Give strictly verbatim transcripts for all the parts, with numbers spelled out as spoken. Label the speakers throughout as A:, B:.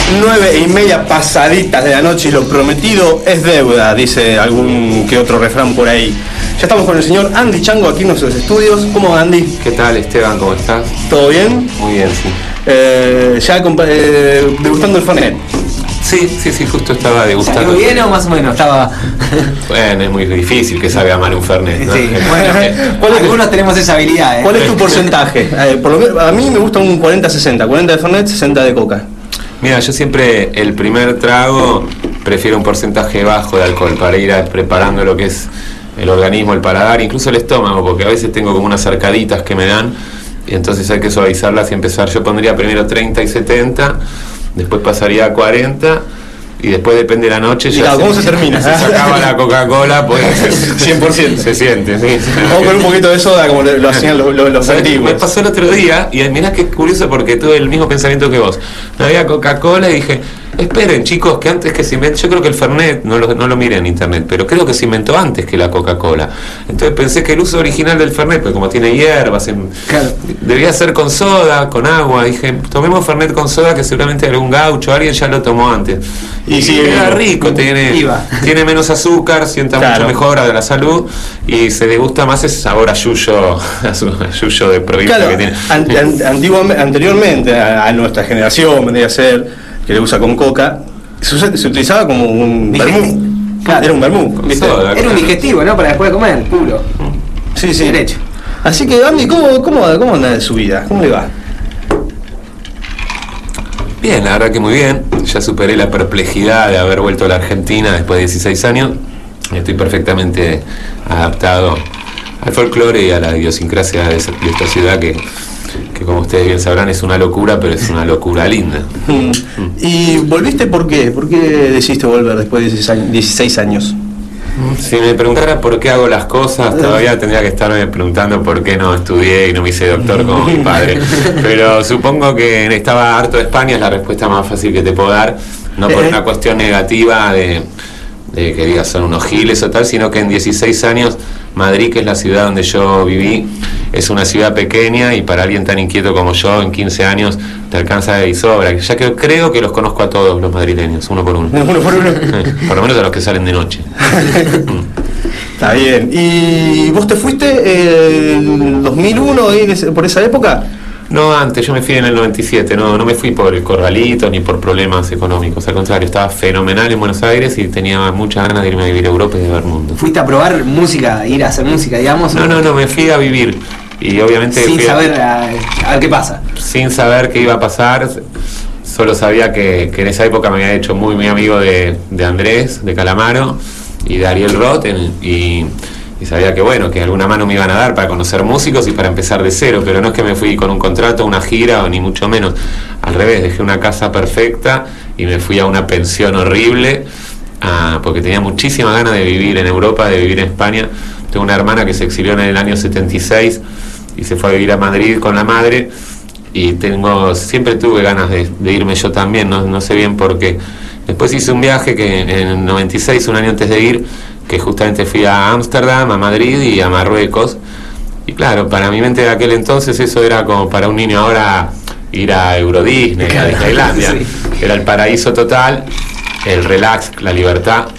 A: Nueve y media pasaditas de la noche y lo prometido es deuda, dice algún que otro refrán por ahí. Ya estamos con el señor Andy Chango aquí en nuestros estudios. ¿Cómo va, Andy?
B: ¿Qué tal, Esteban? ¿Cómo estás?
A: ¿Todo bien?
B: Muy bien, sí.
A: Eh, ya eh, degustando el Fernet.
B: Sí, sí, sí, justo estaba degustando.
C: ¿Muy bien o más o menos? Estaba...
B: Bueno, es muy difícil que sabe mal un Fernet, ¿no?
C: Sí, bueno, algunos tenemos esa habilidad, ¿eh?
A: ¿Cuál es tu porcentaje? Eh, por lo menos, a mí me gusta un cuarenta sesenta, cuarenta de Fernet, sesenta de Coca.
B: Mira, yo siempre el primer trago prefiero un porcentaje bajo de alcohol para ir a, preparando lo que es el organismo, el paladar, incluso el estómago, porque a veces tengo como unas arcaditas que me dan y entonces hay que suavizarlas y empezar. Yo pondría primero treinta y setenta, después pasaría a cuarenta y después depende de la noche.
A: Ya ¿cómo se, se termina?
B: Se sacaba la Coca-Cola, pues
A: cien por ciento
B: se siente, sí.
A: Vamos con un poquito de soda como lo, lo hacían los, los, los antiguos.
B: Me pasó el otro día y mirá qué curioso porque tuve el mismo pensamiento que vos. No había Coca-Cola y dije, esperen chicos, que antes que se inventó, yo creo que el Fernet, no lo, no lo miré en internet, pero creo que se inventó antes que la Coca-Cola. Entonces pensé que el uso original del Fernet, pues como tiene hierbas, en, claro, debía ser con soda, con agua. Dije, tomemos Fernet con soda, que seguramente algún gaucho, alguien ya lo tomó antes. Y, y sí, queda rico, tiene, tiene menos azúcar, sienta claro, mucho mejor a la salud y se le gusta más ese sabor a yuyo, a yuyo de provincia
A: claro,
B: que tiene.
A: Ant, antiguamente, anteriormente a, a nuestra generación, vendría a ser que le usa con coca, se, se utilizaba como un vermú. Claro, era un vermú.
C: Soda, era un digestivo, ¿no? Para después de comer, puro.
A: Sí, sí.
C: Derecho.
A: Así que, Andy, ¿cómo, cómo, cómo anda de su vida? ¿Cómo le va?
B: Bien, la verdad que muy bien. Ya superé la perplejidad de haber vuelto a la Argentina después de dieciséis años. Estoy perfectamente adaptado al folclore y a la idiosincrasia de esta ciudad que... que como ustedes bien sabrán es una locura, pero es una locura linda.
A: Mm. ¿Y volviste por qué? ¿Por qué decidiste volver después de dieciséis años?
B: Si me preguntara por qué hago las cosas, todavía tendría que estarme preguntando por qué no estudié y no me hice doctor como mi padre. Pero supongo que estaba harto de España, es la respuesta más fácil que te puedo dar, no por una cuestión negativa de, de que digas son unos giles o tal, sino que en dieciséis años Madrid, que es la ciudad donde yo viví, es una ciudad pequeña y para alguien tan inquieto como yo, en quince años, te alcanza y sobra. Ya que creo que los conozco a todos los madrileños, uno por uno.
A: Uno por uno.
B: Por lo menos a los que salen de noche.
A: Está bien. ¿Y vos te fuiste en dos mil uno, por esa época?
B: No, antes, yo me fui en el noventa y siete, no, no me fui por el corralito ni por problemas económicos, al contrario, estaba fenomenal en Buenos Aires y tenía muchas ganas de irme a vivir a Europa y de ver mundo.
C: ¿Fuiste a probar música, ir a hacer música, digamos?
B: No, no, no, me fui a vivir y obviamente...
C: Sin
B: fui
C: saber a, a ver qué pasa.
B: Sin saber qué iba a pasar, solo sabía que, que en esa época me había hecho muy, muy amigo de, de Andrés, de Calamaro y de Ariel Roth y... y sabía que bueno, que alguna mano me iban a dar para conocer músicos y para empezar de cero, pero no es que me fui con un contrato, una gira o ni mucho menos, al revés, dejé una casa perfecta y me fui a una pensión horrible, ah, porque tenía muchísimas ganas de vivir en Europa, de vivir en España. Tengo una hermana que se exilió en el año setenta y seis y se fue a vivir a Madrid con la madre y tengo, siempre tuve ganas de, de irme yo también, no, no sé bien por qué. Después hice un viaje que en el noventa y seis, un año antes de ir, que justamente fui a Ámsterdam, a Madrid y a Marruecos. Y claro, para mi mente de aquel entonces eso era como para un niño ahora ir a Euro Disney, a Disneylandia. Sí. Era el paraíso total, el relax, la libertad.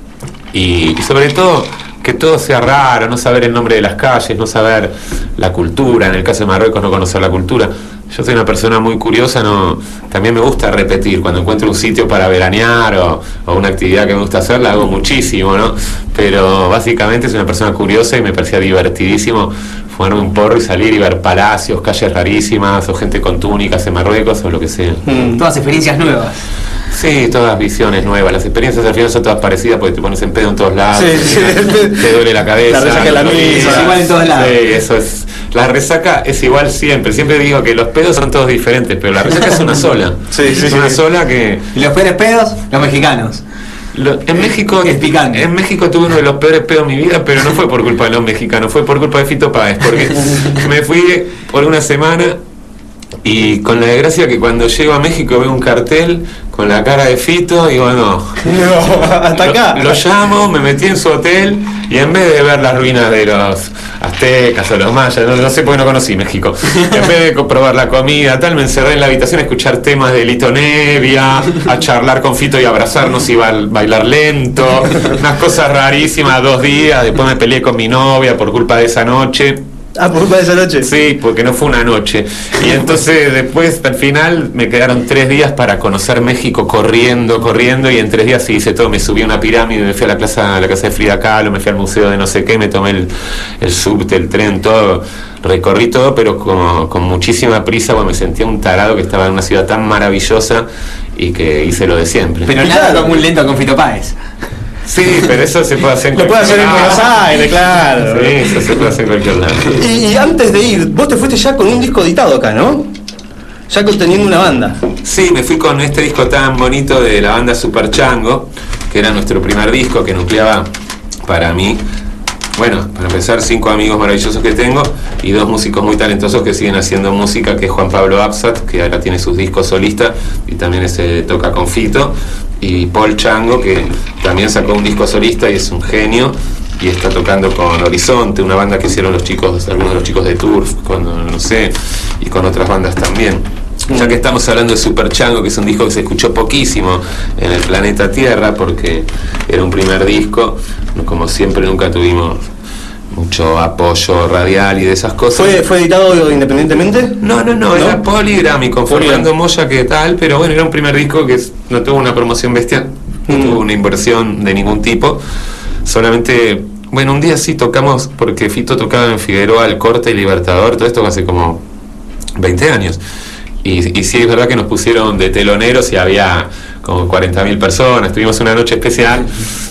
B: Y, y sobre todo, que todo sea raro, no saber el nombre de las calles, no saber la cultura, en el caso de Marruecos no conocer la cultura. Yo soy una persona muy curiosa, no, también me gusta repetir, cuando encuentro un sitio para veranear o, o una actividad que me gusta hacer, la hago muchísimo, ¿no? Pero básicamente soy una persona curiosa y me parecía divertidísimo fumarme un porro y salir y ver palacios, calles rarísimas o gente con túnicas en Marruecos o lo que sea.
C: Mm, todas experiencias nuevas.
B: Sí, todas visiones nuevas. Las experiencias al final son todas parecidas porque te pones en pedo en todos lados,
A: sí, sí.
B: te duele la cabeza.
A: La resaca es la misma.
C: Es igual en todos lados.
B: Sí, eso es. La resaca es igual siempre. Siempre digo que los pedos son todos diferentes, pero la resaca es una sola.
A: Sí, sí,
B: es una
A: sí.
B: sola que...
C: ¿Y los peores pedos? Los mexicanos.
B: Lo, en México
C: es picante.
B: En México tuve uno de los peores pedos de mi vida, pero no fue por culpa de los mexicanos, fue por culpa de Fito Páez, porque me fui por una semana Y con la desgracia que cuando llego a México veo un cartel con la cara de Fito y digo, no,
A: No, hasta acá.
B: Lo, lo llamo, me metí en su hotel y en vez de ver las ruinas de los aztecas o los mayas, no, no sé por qué no conocí México, en vez de probar la comida, tal, me encerré en la habitación a escuchar temas de Lito Nevia, a charlar con Fito y abrazarnos y ba- bailar lento, unas cosas rarísimas, dos días, después me peleé con mi novia por culpa de esa noche.
A: Ah, por culpa de esa noche.
B: Sí, porque no fue una noche. Y entonces después, al final, me quedaron tres días para conocer México corriendo, corriendo, y en tres días sí hice todo. Me subí a una pirámide, me fui a la casa, a la casa de Frida Kahlo, me fui al museo de no sé qué, me tomé el, el subte, el tren, todo. Recorrí todo, pero con, con muchísima prisa, porque me sentía un tarado que estaba en una ciudad tan maravillosa y que hice lo de siempre.
C: Pero nada como un lento con Fito Páez.
B: Sí, pero eso se puede hacer en
A: Lo puede hacer en
B: lado.
A: Buenos Aires, claro.
B: Sí, eso se puede hacer en cualquier lado.
A: Y, y antes de ir, vos te fuiste ya con un disco editado acá, ¿no? Ya teniendo una banda.
B: Sí, me fui con este disco tan bonito de la banda Super Chango, que era nuestro primer disco, que nucleaba para mí, bueno, para empezar, cinco amigos maravillosos que tengo y dos músicos muy talentosos que siguen haciendo música, que es Juan Pablo Absat, que ahora tiene sus discos solistas y también ese toca con Fito, y Paul Chango, que también sacó un disco solista y es un genio y está tocando con Horizonte, una banda que hicieron los chicos, algunos de los chicos de Turf, con, no sé, y con otras bandas también. Ya que estamos hablando de Super Chango, que es un disco que se escuchó poquísimo en el planeta Tierra porque era un primer disco, como siempre nunca tuvimos mucho apoyo radial y de esas cosas.
A: ¿Fue, fue editado independientemente?
B: No, no, no,
A: ¿No?
B: era Polygram y con
A: Polygram.
B: Fernando Moya, que tal, pero bueno, era un primer disco que no tuvo una promoción bestial, no
A: Mm.
B: tuvo una inversión de ningún tipo, solamente, bueno, un día sí tocamos, porque Fito tocaba en Figueroa, El Corte y Libertador, todo esto hace como veinte años, y, y sí es verdad que nos pusieron de teloneros y había como cuarenta mil personas, tuvimos una noche especial.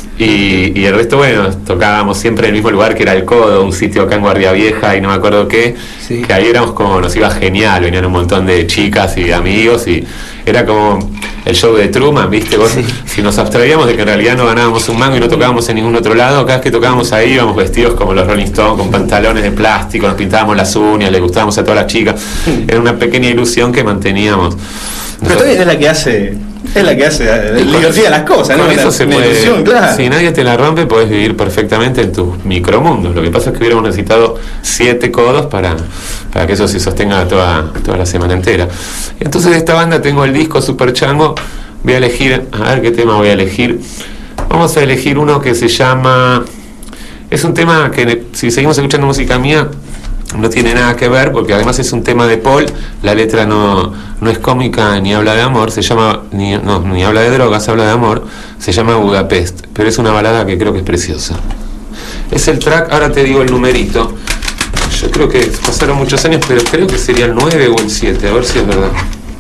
B: Y, y el resto, bueno, tocábamos siempre en el mismo lugar que era El Codo, un sitio acá en Guardia Vieja y no me acuerdo qué,
C: Sí.
B: que ahí éramos como, nos iba genial, venían un montón de chicas y de amigos y era como el show de Truman, ¿viste? Vos, si nos abstraíamos de que en realidad no ganábamos un mango y no tocábamos en ningún otro lado, cada vez que tocábamos ahí íbamos vestidos como los Rolling Stones, con pantalones de plástico, nos pintábamos las uñas, le gustábamos a todas las chicas, era una pequeña ilusión que manteníamos.
A: Pero también es la que hace, es la que hace eh, divertida las cosas, ¿no?
B: Con eso
A: La-
B: se
A: la
B: puede,
A: ilusión, claro.
B: si nadie te la rompe, puedes vivir perfectamente en tus micromundos. Lo que pasa es que hubiéramos necesitado siete codos para, para que eso se sostenga toda, toda la semana entera. Y entonces de esta banda tengo el disco Super Chango. Voy a elegir, a ver qué tema voy a elegir. Vamos a elegir uno que se llama... Es un tema que, si seguimos escuchando música mía, no tiene nada que ver, porque además es un tema de Paul, la letra no, no es cómica ni habla de amor, se llama, ni, no, ni habla de drogas, habla de amor, se llama Budapest, pero es una balada que creo que es preciosa. Es el track, ahora te digo el numerito, yo creo que pasaron muchos años, pero creo que sería el nueve o el siete, a ver si es verdad.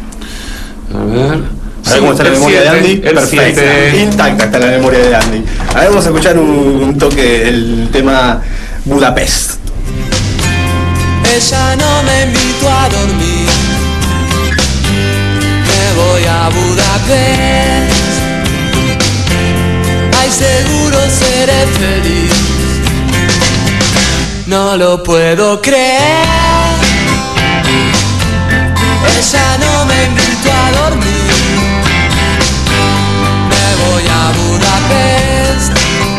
B: A ver...
A: A ver cómo está la
B: el
A: memoria
B: siete,
A: de Andy.
B: el
A: Perfecta.
B: siete.
A: Intacta está la memoria de Andy. A ver, vamos a escuchar un, un toque del tema Budapest.
D: Ella no me invitó a dormir. Me voy a Budapest. Ay, seguro seré feliz. No lo puedo creer. Ella no me invitó a dormir. Me voy a Budapest.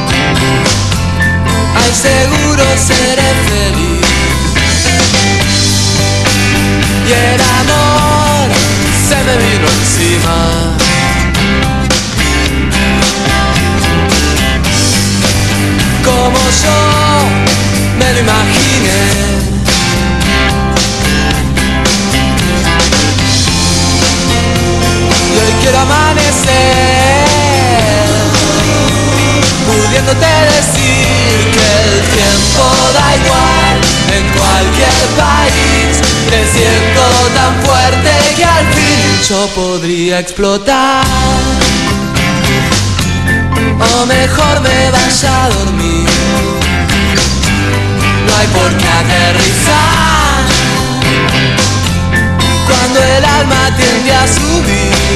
D: Ay, seguro seré feliz. Y el amor se me vino encima. Como yo me lo imaginé. Y hoy quiero amanecer pudiéndote decir que el tiempo da igual en cualquier país. Me siento tan fuerte que al fin yo podría explotar. O mejor me vaya a dormir. No hay por qué aterrizar cuando el alma tiende a subir.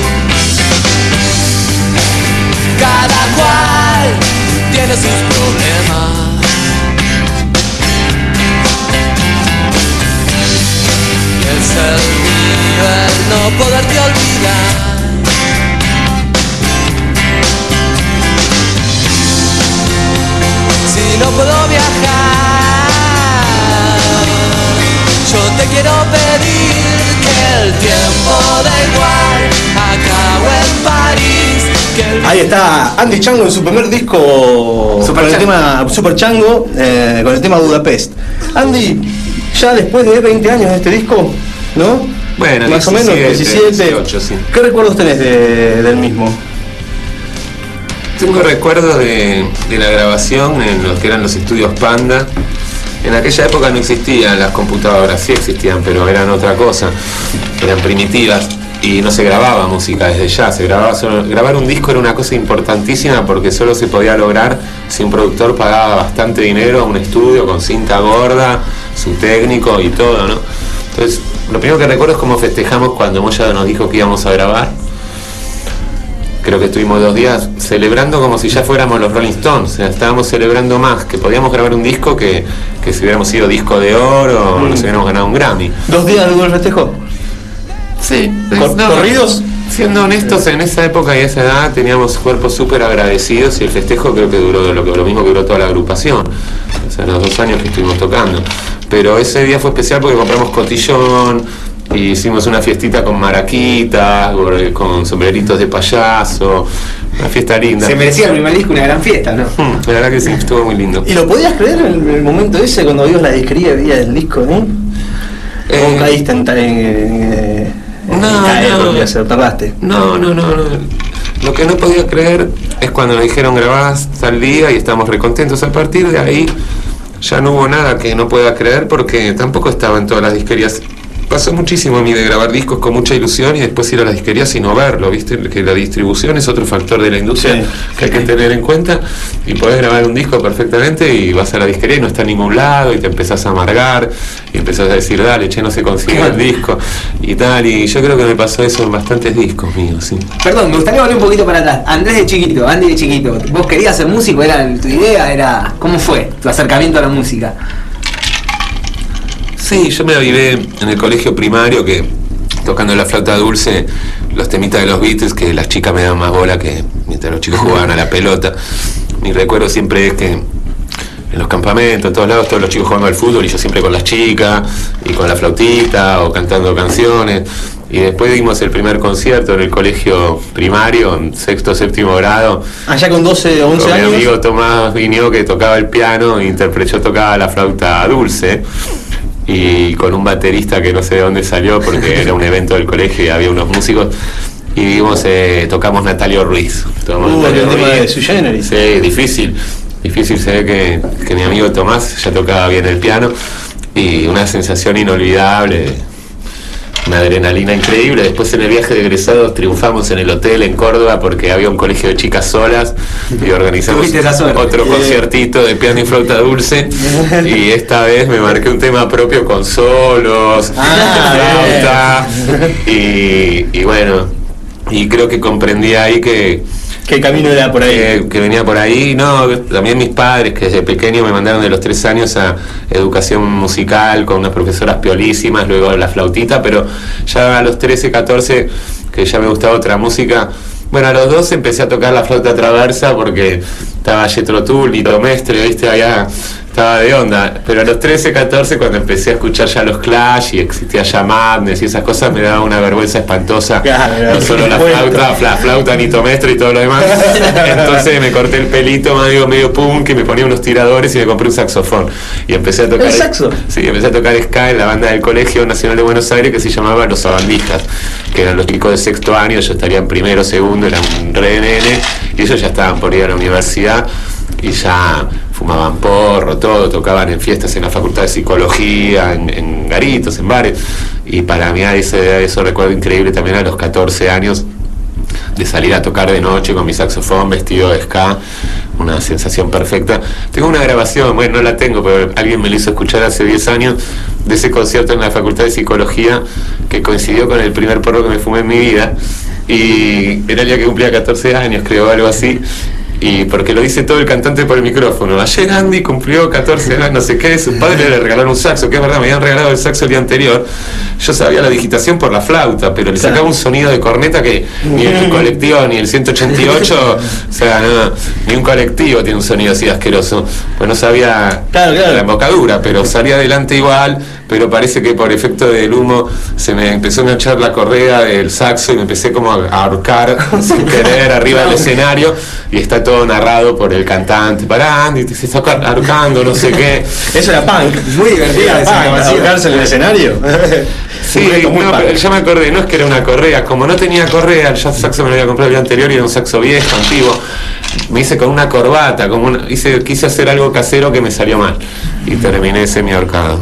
D: Cada cual tiene sus problemas. Es el
A: Ahí está Andy Chango en su primer disco
C: Super
A: con el
C: Chango.
A: tema Super Chango, eh, con el tema Budapest. Andy, ya después de veinte años de este disco, ¿no?
B: Bueno,
A: más o menos, diecisiete.
B: dieciocho, sí.
A: ¿Qué recuerdos tenés de- del mismo?
B: Tengo recuerdos de, de la grabación en los que eran los estudios Panda. En aquella época no existían las computadoras, sí existían, pero eran otra cosa, eran primitivas y no se grababa música desde ya, se grababa solo, grabar un disco era una cosa importantísima porque solo se podía lograr si un productor pagaba bastante dinero a un estudio con cinta gorda, su técnico y todo, ¿no? Entonces, lo primero que recuerdo es cómo festejamos cuando Moya nos dijo que íbamos a grabar. Creo que estuvimos dos días celebrando como si ya fuéramos los Rolling Stones, o sea, estábamos celebrando más que podíamos grabar un disco que, que si hubiéramos sido disco de oro o
A: Mm.
B: nos hubiéramos ganado un Grammy.
A: ¿Dos días de buen festejo?
B: Sí,
A: Cor- ¿corridos?
B: Siendo honestos, en esa época y esa edad teníamos cuerpos súper agradecidos y el festejo creo que duró lo, que, lo mismo que duró toda la agrupación, o sea, los dos años que estuvimos tocando. Pero ese día fue especial porque compramos cotillón, y hicimos una fiestita con maraquitas, con sombreritos de payaso, una fiesta linda.
C: Se merecía el primer disco una gran fiesta, ¿no?
B: Mm, La verdad que sí, estuvo muy lindo.
A: ¿Y lo podías creer en el momento ese cuando vimos la disquería el día del disco, ¿no?
B: Eh,
A: ¿Cómo caíste en, en, en, en
B: No,
A: caer,
B: no.
A: porque se lo tardaste?
B: No, no, no, no. Lo que no podía creer es cuando nos dijeron grabás tal día y estamos recontentos. A partir de ahí ya no hubo nada que no pueda creer porque tampoco estaba en todas las disquerías. Pasó muchísimo a mí de grabar discos con mucha ilusión y después ir a las disquerías y no verlo, ¿viste? Que la distribución es otro factor de la industria
A: Sí,
B: que hay que tener en cuenta y podés grabar un disco perfectamente y vas a la disquería y no está en ningún lado y te empezás a amargar y empezás a decir, dale, che, no se consigue el disco y tal, y yo creo que me pasó eso en bastantes discos míos, sí.
C: Perdón, me gustaría volver un poquito para atrás. Andrés de chiquito, Andy de chiquito, ¿vos querías ser músico? ¿Era tu idea? Era ¿Cómo fue tu acercamiento a la música?
B: Sí, yo me avivé en el colegio primario que tocando la flauta dulce los temitas de los Beatles que las chicas me daban más bola que mientras los chicos jugaban a la pelota. Mi recuerdo siempre es que en los campamentos, en todos lados, todos los chicos jugando al fútbol y yo siempre con las chicas y con la flautita o cantando canciones. Y después dimos el primer concierto en el colegio primario, en sexto, séptimo grado.
A: Allá con doce o once
B: Con mi
A: años.
B: amigo Tomás Viñó que tocaba el piano e interpretó, yo tocaba la flauta dulce. Y con un baterista que no sé de dónde salió porque era un evento del colegio y había unos músicos y vimos, eh, tocamos Natalio Ruiz. Tocamos
A: Uh,
B: Natalio
A: el tema
B: Ruiz.
A: de Sui Generis.
B: Sí, difícil, difícil, se ve que, que mi amigo Tomás ya tocaba bien el piano y una sensación inolvidable, una adrenalina increíble. Después en el viaje de egresados triunfamos en el hotel en Córdoba porque había un colegio de chicas solas y organizamos
C: Tuviste esa suerte.
B: otro conciertito de piano y flauta dulce y esta vez me marqué un tema propio con solos,
A: Ah,
B: flauta y, y bueno, y creo que comprendí ahí que
A: ¿Qué camino era por ahí?
B: que, que venía por ahí, no, también mis padres que desde pequeño me mandaron de los tres años a educación musical con unas profesoras piolísimas, luego la flautita, pero ya a los trece, catorce, que ya me gustaba otra música, bueno, a los doce empecé a tocar la flauta traversa porque estaba Jethro Tull, Lito Mestre, viste, allá estaba de onda, pero a los trece, catorce cuando empecé a escuchar ya los Clash y existía ya Madness y esas cosas me daba una vergüenza espantosa,
A: Claro,
B: no solo la
A: bueno.
B: flauta, la flauta, Lito Mestre y todo lo demás. Entonces me corté el pelito medio, medio punk y me ponía unos tiradores y me compré un saxofón. Y empecé a tocar.
A: ¿El saxo?
B: Sí, empecé a tocar ska en la banda del Colegio Nacional de Buenos Aires que se llamaba Los Sabandijas, que eran los chicos de sexto año, yo estaría en primero, segundo, era un re nene, y ellos ya estaban por ir a la universidad y ya fumaban porro, todo, tocaban en fiestas en la Facultad de Psicología, en, en garitos, en bares, y para mí a ese, eso recuerdo increíble también a los catorce años de salir a tocar de noche con mi saxofón vestido de ska, una sensación perfecta. Tengo una grabación, bueno, no la tengo, pero alguien me la hizo escuchar hace diez años, de ese concierto en la Facultad de Psicología, que coincidió con el primer porro que me fumé en mi vida, y era el día que cumplía catorce años, creo, algo así. Y porque lo dice todo el cantante por el micrófono. Ayer Andy cumplió catorce años, no sé qué, sus padres le regalaron un saxo, que es verdad, me habían regalado el saxo el día anterior. Yo sabía la digitación por la flauta, pero le sacaba un sonido de corneta que ni el colectivo, ni el ciento ochenta y ocho, o sea, no, ni un colectivo tiene un sonido así asqueroso. Pues no sabía
A: Claro, claro.
B: la embocadura, pero salía adelante igual, pero parece que por efecto del humo se me empezó a enganchar la correa del saxo y me empecé como a ahorcar sin querer arriba del escenario, y está todo narrado por el cantante, pará Andy, te se está ahorcando, no sé qué.
A: Eso era punk.
C: Muy divertida esa grabación.
A: ¿Ahorcarse en el escenario?
B: Sí, no, pero ya me acordé, no es que era una correa, como no tenía correa, el saxo me lo había comprado el día anterior y era un saxo viejo, antiguo, me hice con una corbata, como una, hice, quise hacer algo casero que me salió mal y terminé semi ahorcado.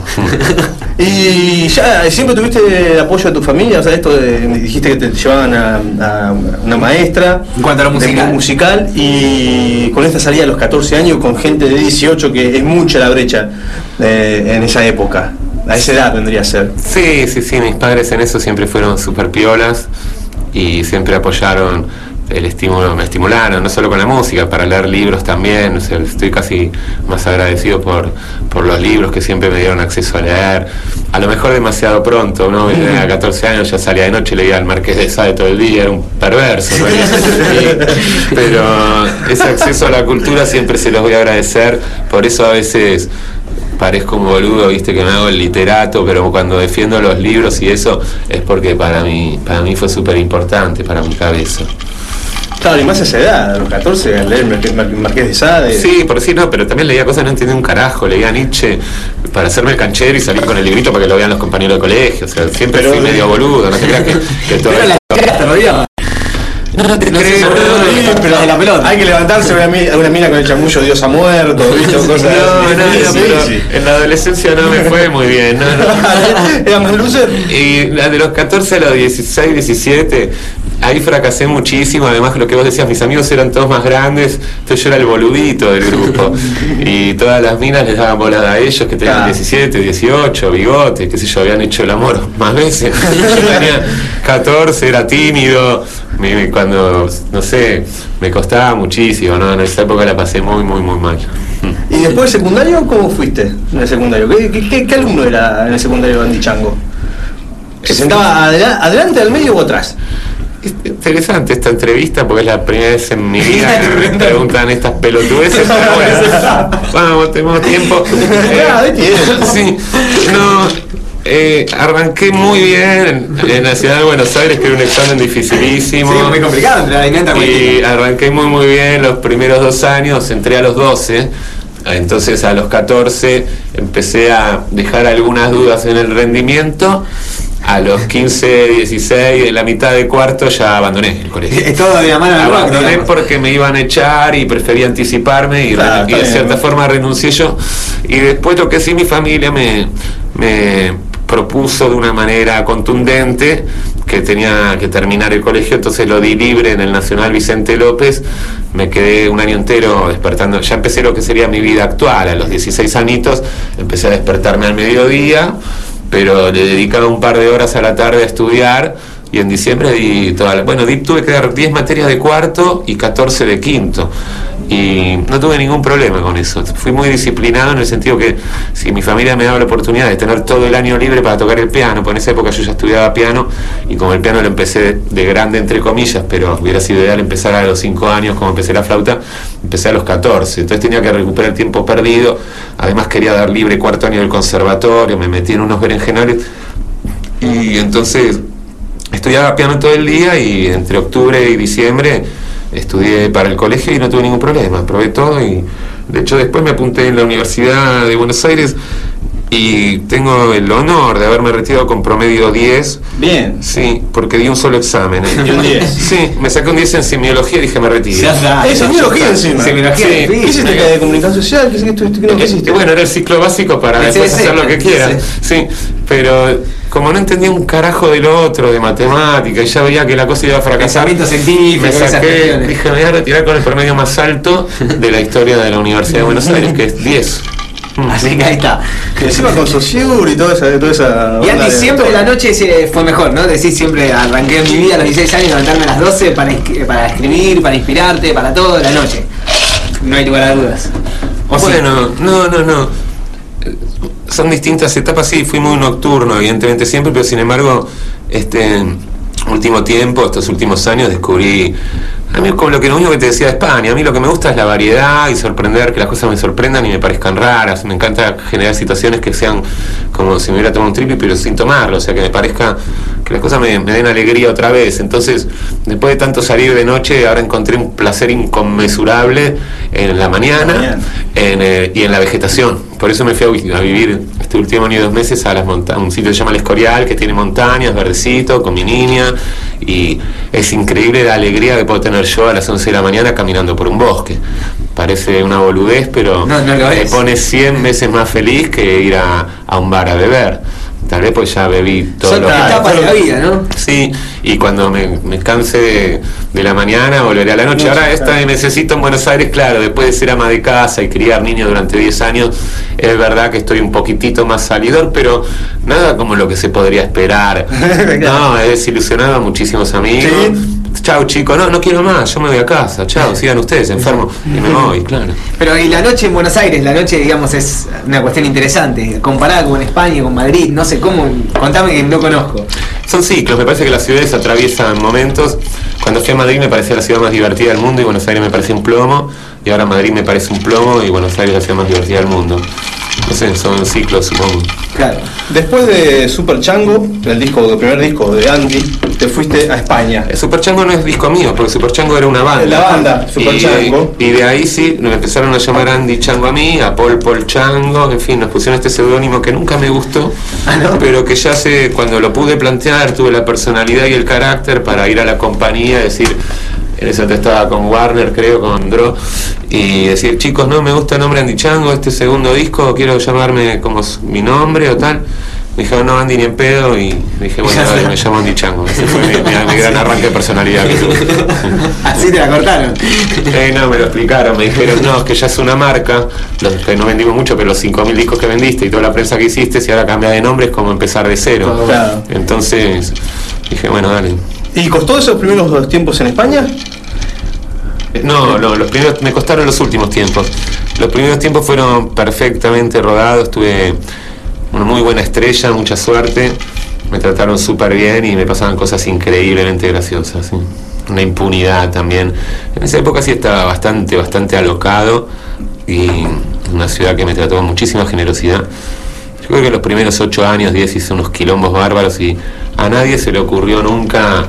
A: ¿Y ya siempre tuviste el apoyo de tu familia? O sea, esto de, dijiste que te llevaban a, a una maestra
C: en cuanto a lo musical.
A: De, musical, y con esta salida a los catorce años con gente de dieciocho, que es mucha la brecha eh, en esa época. A esa edad vendría a ser.
B: Sí, sí, sí, mis padres en eso siempre fueron súper piolas y siempre apoyaron el estímulo, me estimularon, no solo con la música, para leer libros también. O sea, estoy casi más agradecido por, por los libros que siempre me dieron acceso a leer. A lo mejor demasiado pronto, ¿no? A catorce años ya salía de noche, leía al Marqués de Sade todo el día, era un perverso, ¿no? Y, pero ese acceso a la cultura siempre se los voy a agradecer, por eso a veces parezco un boludo, viste, que me hago el literato, pero cuando defiendo los libros y eso es porque para mí, para mí fue súper importante, para mi cabeza.
A: Claro, y más a esa edad, a los catorce, a leer Marqués, Marqués de Sade.
B: Sí, por sí no, pero también leía cosas que no entendía un carajo, leía Nietzsche para hacerme el canchero y salir con el librito para que lo vean los compañeros de colegio, o sea, siempre pero, fui medio boludo, no te creas que, que todo
C: pero
B: esto...
C: la te rodeaba.
B: No, no te
A: no
B: creo,
A: sé, no, no, pero de la pelota. Hay que levantarse una, una mina con el chamullo Dios ha muerto, ¿viste? Cosas
B: no,
A: así.
B: No, no,
A: sí,
B: pero
A: sí.
B: En la adolescencia no me fue muy bien, no, no.
A: ¿Era más lucer?
B: Y la de los catorce a los dieciséis, diecisiete, ahí fracasé muchísimo. Además, lo que vos decías, mis amigos eran todos más grandes, entonces yo era el boludito del grupo. Y todas las minas les daban volada a ellos, que tenían diecisiete, dieciocho, bigotes, qué sé yo, habían hecho el amor más veces. Yo tenía catorce, era tímido. Me, cuando, no sé, me costaba muchísimo, ¿no? En esa época la pasé muy, muy, muy mal.
A: ¿Y después del secundario, cómo fuiste en el secundario? ¿Qué, qué, qué alumno era en el secundario de Andy Chango? ¿Se sentaba adela- adelante, al medio o atrás?
B: Es interesante esta entrevista porque es la primera vez en mi vida que me preguntan estas pelotudeces. Pero bueno, vamos, tenemos tiempo. Eh, sí, no... Eh, arranqué muy bien en la ciudad de Buenos Aires, que era un examen dificilísimo.
C: Sí, muy complicado entre la alimenta.
B: Y arranqué muy muy bien los primeros dos años, entré a los doce. Entonces a los catorce empecé a dejar algunas dudas en el rendimiento. A los quince, dieciséis, en la mitad de cuarto ya abandoné el colegio.
C: Es todo de la mano del rock,
B: Abandoné
C: digamos.
B: porque me iban a echar y prefería anticiparme y,
A: Claro,
B: re- y de
A: bien,
B: cierta
A: ¿no?
B: forma renuncié yo. Y después lo que sí mi familia me, me propuso de una manera contundente que tenía que terminar el colegio, entonces lo di libre en el Nacional Vicente López. Me quedé un año entero despertando, ya empecé lo que sería mi vida actual, a los dieciséis añitos, empecé a despertarme al mediodía, pero le dedicaba un par de horas a la tarde a estudiar, y en diciembre di toda la, bueno, di, tuve que dar diez materias de cuarto y catorce de quinto, y no tuve ningún problema con eso. Fui muy disciplinado en el sentido que si mi familia me daba la oportunidad de tener todo el año libre para tocar el piano, porque en esa época yo ya estudiaba piano, y como el piano lo empecé de, de grande entre comillas, pero hubiera sido ideal empezar a los cinco años como empecé la flauta, empecé a los catorce, entonces tenía que recuperar el tiempo perdido. Además quería dar libre cuarto año del conservatorio, me metí en unos berenjenales, y entonces estudiaba piano todo el día, y entre octubre y diciembre estudié para el colegio y no tuve ningún problema, probé todo, y de hecho después me apunté en la Universidad de Buenos Aires y tengo el honor de haberme retirado con promedio diez.
A: Bien.
B: Sí, porque di un solo examen. ¿eh?
A: ¿Y un diez?
B: Sí, me saqué un diez en semiología y dije me retiro.
C: Ya está.
A: Es semiología encima.
C: Semiología,
B: Sí.
C: sí.
A: ¿Qué hiciste? ¿De comunicación social? ¿Qué hiciste? ¿Qué, qué, qué hiciste?
B: Eh, bueno, era el ciclo básico para
C: Sí,
B: después
C: sí,
B: hacer lo que
C: sí,
B: quiera.
C: sí.
B: Sí, pero como no entendía un carajo de lo otro, de matemática, y ya veía que la cosa iba a fracasar,
C: Pensamiento científico,
B: me
C: esas
B: saqué,
C: cuestiones.
B: dije, me voy a retirar con el promedio más alto de la historia de la Universidad de Buenos Aires, que es diez.
C: Así que ahí está.
A: Y encima con Saussure y toda esa... Toda esa
C: Y
A: onda
C: antes
A: de-
C: siempre la noche se fue mejor, ¿no? Decís siempre, arranqué en mi vida a los dieciséis años, levantarme a las doce para, es- para escribir, para inspirarte, para todo, la noche. No hay lugar a dudas. ¿O sí?
B: Bueno, no, no, no. Eh, Son distintas etapas, sí, fui muy nocturno, evidentemente siempre, pero sin embargo, este último tiempo, estos últimos años, descubrí A mí, como lo que lo único que te decía de España, a mí lo que me gusta es la variedad y sorprender, que las cosas me sorprendan y me parezcan raras. Me encanta generar situaciones que sean como si me hubiera tomado un tripi, pero sin tomarlo, o sea, que me parezca que las cosas me, me den alegría otra vez. Entonces, después de tanto salir de noche, ahora encontré un placer inconmensurable en la mañana, mañana. En, eh, y en la vegetación. Por eso me fui a, a vivir este último año y dos meses a las monta- un sitio que se llama El Escorial, que tiene montañas, verdecito, con mi niña, y es increíble la alegría que puedo tener yo a las once de la mañana caminando por un bosque. Parece una boludez, pero
C: no, no
B: me pone cien veces más feliz que ir a, a un bar a beber. Tal vez pues ya bebí todo
C: Son
B: lo que...
C: etapas de la vida, ¿no?
B: Sí, y cuando me, me canse de, de la mañana, volveré a la noche. Ahora esta de necesito en Buenos Aires, claro, después de ser ama de casa y criar niños durante diez años, es verdad que estoy un poquitito más salidor, pero nada como lo que se podría esperar. No, he desilusionado a muchísimos amigos. ¿Sí? Chau, chicos, no, no quiero más, yo me voy a casa, chao, sigan ustedes, enfermo, y me voy, claro.
C: Pero y la noche en Buenos Aires, la noche, digamos, es una cuestión interesante, comparada con España, con Madrid, no sé cómo, contame que no conozco.
B: Son ciclos, me parece que las ciudades atraviesan momentos. Cuando fui a Madrid me parecía la ciudad más divertida del mundo y Buenos Aires me parecía un plomo, y ahora Madrid me parece un plomo y Buenos Aires la ciudad más divertida del mundo. No sé, son ciclos, supongo.
A: Claro. Después de Super Chango, el disco, el primer disco de Andy, te fuiste a España.
B: El Super Chango no es disco mío, porque Super Chango era una banda.
A: La banda, Super
B: y,
A: Chango.
B: Y de ahí sí, nos empezaron a llamar Andy Chango a mí, a Paul Paul Chango, en fin, nos pusieron este seudónimo que nunca me gustó,
C: ¿Ah, no?
B: pero que ya sé, cuando lo pude plantear, tuve la personalidad y el carácter para ir a la compañía y decir... En eso te estaba con Warner, creo, con Dro, y decir, chicos, no me gusta el nombre Andy Chango, este segundo disco, quiero llamarme como mi nombre o tal. Me dijeron, no, Andy, ni en pedo, y dije, bueno, dale, me llamo Andy Chango. Ese fue mi, mi, mi gran arranque de personalidad que tuve.
C: Así te la cortaron.
B: Eh, no, me lo explicaron, me dijeron, no, es que ya es una marca, los que no vendimos mucho, pero los cinco mil discos que vendiste y toda la prensa que hiciste, si ahora cambia de nombre es como empezar de cero.
A: Claro.
B: Entonces, dije, bueno, dale.
A: ¿Y costó esos primeros dos tiempos en España?
B: No, no, los primeros me costaron los últimos tiempos. Los primeros tiempos fueron perfectamente rodados, tuve una muy buena estrella, mucha suerte, me trataron súper bien y me pasaban cosas increíblemente graciosas, ¿sí? Una impunidad también. En esa época sí estaba bastante, bastante alocado y una ciudad que me trató con muchísima generosidad. Yo creo que los primeros ocho años, diez, hice unos quilombos bárbaros y a nadie se le ocurrió nunca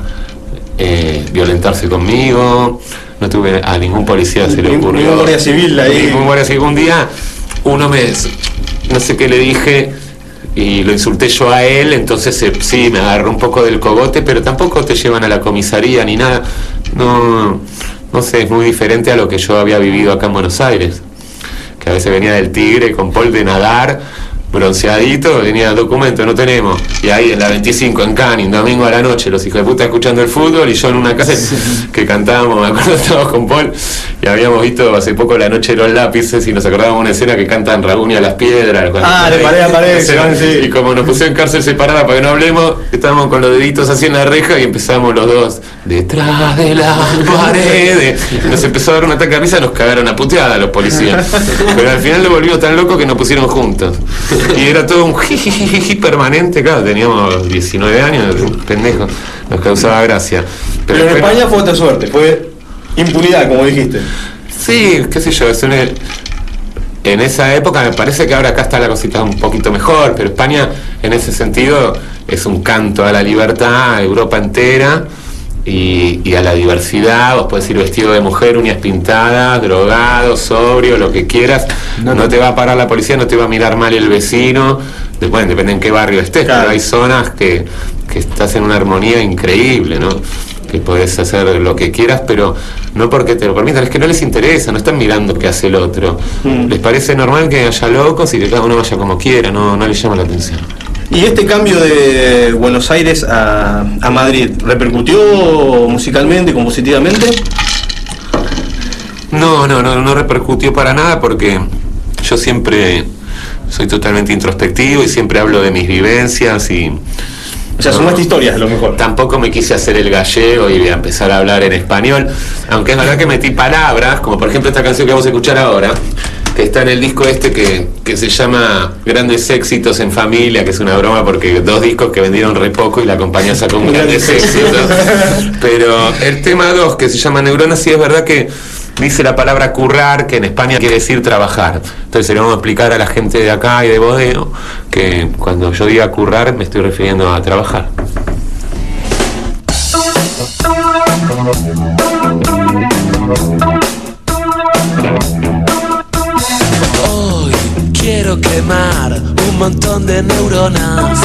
B: eh, violentarse conmigo. No tuve a ningún policía se le ocurrió.
A: Ningún guardia civil ahí.
B: Ningún guardia civil. Un día uno me, no sé qué le dije y lo insulté yo a él, entonces eh, sí, me agarró un poco del cogote, pero tampoco te llevan a la comisaría ni nada. No, no sé, es muy diferente a lo que yo había vivido acá en Buenos Aires. Que a veces venía del Tigre con Paul de nadar, bronceadito, venía documento, no tenemos. Y ahí en la veinticinco, en Canning, domingo a la noche, los hijos de puta escuchando el fútbol y yo en una casa que cantábamos, me acuerdo, estábamos con Paul y habíamos visto hace poco La Noche de los Lápices y nos acordábamos una escena que cantan Raúl y a las piedras.
A: Ah, de pared a pared, sí.
B: Y como nos pusieron en cárcel separada para que no hablemos, estábamos con los deditos así en la reja y empezamos los dos, detrás de las paredes. Y nos empezó a dar un ataque de risa, nos cagaron a puteada los policías. Pero al final lo volvimos tan loco que nos pusieron juntos. Y era todo un jijijiji permanente, claro, teníamos diecinueve años, pendejo, nos causaba gracia.
A: Pero, Pero en España fue otra suerte, fue impunidad, como dijiste.
B: Sí, qué sé yo, es una, en esa época me parece que ahora acá está la cosita un poquito mejor, pero España en ese sentido es un canto a la libertad, a Europa entera. Y, y a la diversidad, vos podés ir vestido de mujer, uñas pintadas, drogado, sobrio, lo que quieras, no, no te va a parar la policía, no te va a mirar mal el vecino, después depende en qué barrio estés, claro. Pero hay zonas que, que estás en una armonía increíble, ¿no? Que podés hacer lo que quieras, pero no porque te lo permitan, es que no les interesa, no están mirando qué hace el otro. Mm. Les parece normal que haya locos y que cada uno vaya como quiera, no, no les llama la atención.
A: ¿Y este cambio de Buenos Aires a, a Madrid repercutió musicalmente, compositivamente?
B: No, no, no, no repercutió para nada porque yo siempre soy totalmente introspectivo y siempre hablo de mis vivencias y...
A: O sea, sumaste no, historias, a lo mejor.
B: Tampoco me quise hacer el gallego y voy a empezar a hablar en español, aunque es verdad que metí palabras, como por ejemplo esta canción que vamos a escuchar ahora, que está en el disco este que, que se llama Grandes Éxitos en Familia, que es una broma porque dos discos que vendieron re poco y la compañía sacó un Grandes Éxitos. Pero el tema dos, que se llama Neuronas, sí es verdad que dice la palabra currar, que en España quiere decir trabajar. Entonces le vamos a explicar a la gente de acá y de Bodeo que cuando yo diga currar me estoy refiriendo a trabajar.
D: Hoy quiero quemar un montón de neuronas.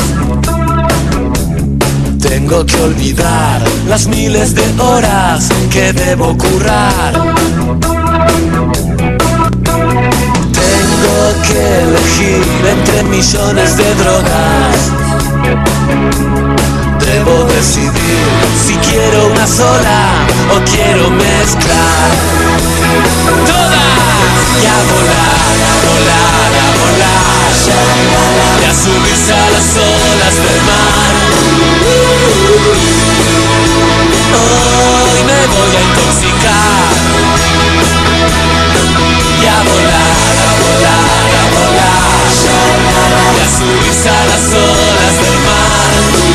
D: Tengo que olvidar las miles de horas que debo currar. Tengo que elegir entre millones de drogas. Debo decidir si quiero una sola o quiero mezclar todas y a volar, a volar, a volar y a subirse a las olas del mar. Hoy me voy a intoxicar y a volar, a volar, a volar y a subirse a las olas del mar.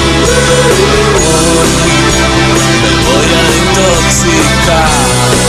D: Hoy me voy a intoxicar.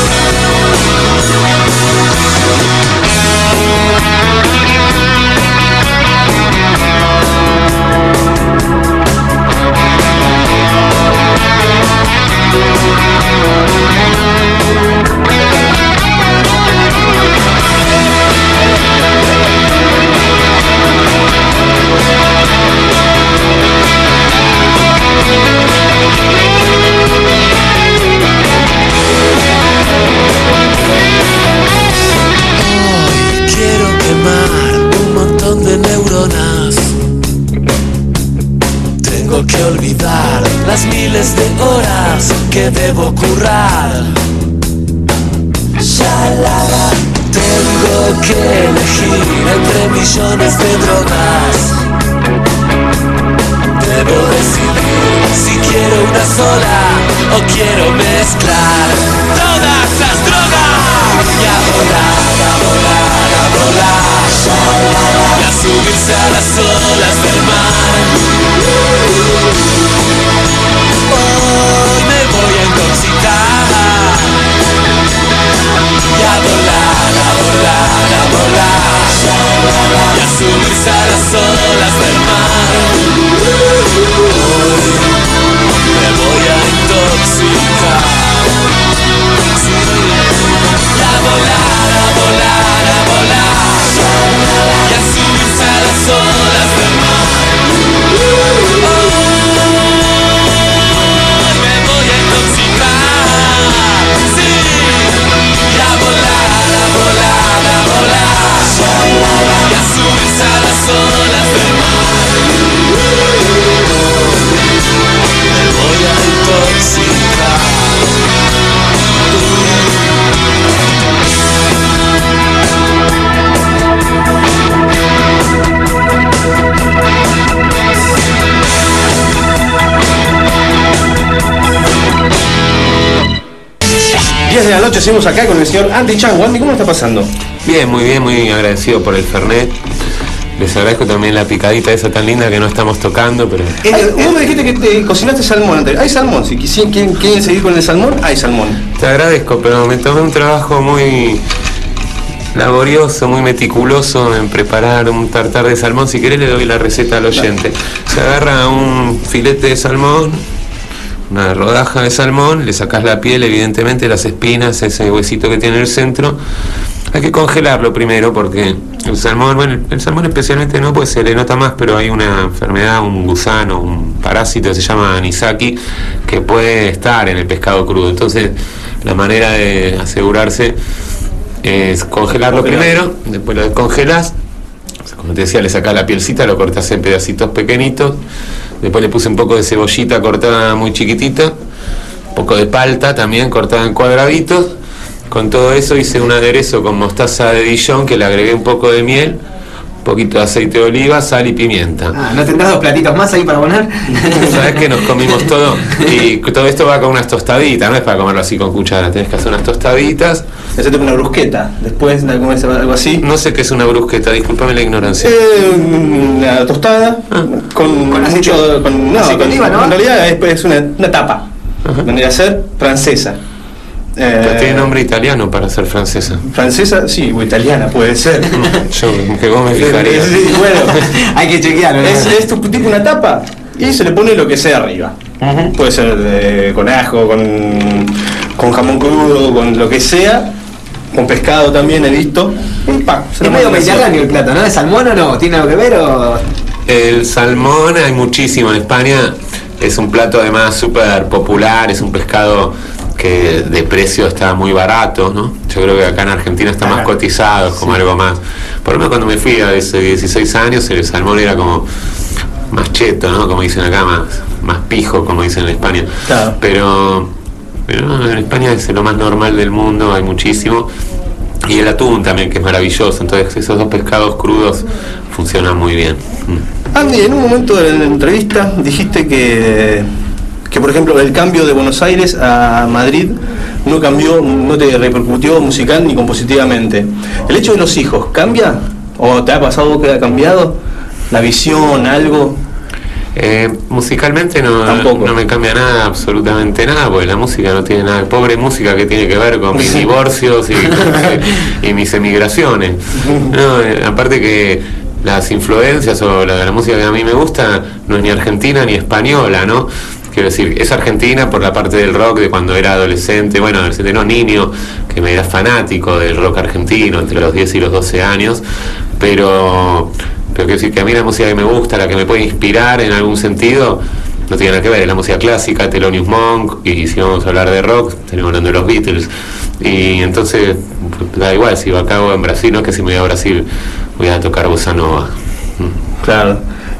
D: Que olvidar las miles de horas que debo currar. Shalala. Tengo que elegir entre millones de drogas. Debo decidir si quiero una sola o quiero mezclar todas las drogas. Y a volar, a volar, a volar. Shalala. Y a subirse a las olas del mar. Hoy me voy a intoxicar y a volar, a volar, a volar y a subirse a las olas del mar. Hoy me voy a intoxicar, sí, y a volar, a volar, a volar y a subirse a las olas del mar.
A: diez de la noche seguimos acá con el señor Andy Chango. Andy, ¿cómo está pasando?
B: Bien, muy bien, muy agradecido por el Fernet. Les agradezco también la picadita esa tan linda que no estamos tocando, pero...
A: Eh, vos me dijiste que te cocinaste salmón antes. ¿Hay salmón? Si quieren, quieren seguir con el salmón, hay salmón.
B: Te agradezco, pero me tomé un trabajo muy laborioso, muy meticuloso en preparar un tartar de salmón. Si querés le doy la receta al oyente. Se agarra un filete de salmón, una rodaja de salmón, le sacás la piel, evidentemente, las espinas, ese huesito que tiene en el centro. Hay que congelarlo primero porque el salmón, bueno, el salmón especialmente no, pues se le nota más, pero hay una enfermedad, un gusano, un parásito que se llama anisaki, que puede estar en el pescado crudo. Entonces, la manera de asegurarse es congelarlo primero, después lo descongelas, como te decía, le sacás la pielcita, lo cortás en pedacitos pequeñitos, después le puse un poco de cebollita cortada muy chiquitita, un poco de palta también cortada en cuadraditos. Con todo eso hice un aderezo con mostaza de Dijon, que le agregué un poco de miel, un poquito de aceite de oliva, sal y pimienta.
C: Ah, ¿no tendrás dos platitos más ahí para poner?
B: ¿Sabes que nos comimos todo? Y todo esto va con unas tostaditas, no es para comerlo así con cuchara, tenés que hacer unas tostaditas.
A: hacerte una brusqueta, después comes algo así.
B: No sé qué es una brusqueta, discúlpame la ignorancia.
A: Eh, una tostada
B: Ah.
A: con,
C: Con aceite-
A: mucho. Con, no,
C: aceite
A: con-
C: de oliva, ¿no?
A: En realidad es, es una, una tapa.
B: Ajá.
A: Vendría a ser francesa.
B: Pero
A: Eh,
B: tiene nombre italiano para ser francesa.
A: Francesa, sí, o italiana puede ser.
B: Yo, que vos me fijaría.
A: Sí, bueno,
C: Hay que chequearlo, ¿no?
A: es, es tu- tipo una tapa y se le pone lo que sea arriba. Puede ser de- con ajo, con, con jamón crudo, con lo que sea, con pescado también he visto. Y pa, se
C: Es
A: lo
C: medio
A: manda así.
C: mediterráneo el plato, ¿no? ¿De salmón o no? ¿Tiene algo que ver o...?
B: El salmón hay muchísimo en España, es un plato además súper popular, es un pescado que de precio está muy barato, ¿no? Yo creo que acá en Argentina está más
C: Claro.
B: cotizado, como algo más. Por lo menos cuando me fui a esos dieciséis años, el salmón era como más cheto, ¿no? Como dicen acá, más, más pijo, como dicen en España.
A: Claro.
B: Pero, pero no, en España es lo más normal del mundo, hay muchísimo. Y el atún también, que es maravilloso. Entonces esos dos pescados crudos funcionan muy bien. Mm.
A: Andy, en un momento de la entrevista dijiste que, que por ejemplo, el cambio de Buenos Aires a Madrid no cambió, no te repercutió musical ni compositivamente. ¿El hecho de los hijos cambia? ¿O te ha pasado que ha cambiado? ¿La visión, algo?
B: Eh, musicalmente no,
A: Tampoco.
B: no me cambia nada, absolutamente nada, porque la música no tiene nada, pobre música que tiene que ver con mis divorcios y, y mis emigraciones. No, eh, aparte que las influencias o la, la música que a mí me gusta no es ni argentina ni española, ¿no? Quiero decir, es argentina por la parte del rock de cuando era adolescente, bueno, adolescente no, niño, que me era fanático del rock argentino entre los diez y los doce años, pero... Pero quiero decir que a mí la música que me gusta, la que me puede inspirar en algún sentido, no tiene nada que ver, es la música clásica, Thelonious Monk, y si vamos a hablar de rock, tenemos hablando de los Beatles. Y entonces, da igual, si acá o en Brasil, no es que si me voy a Brasil voy a tocar bossa nova.
A: Claro.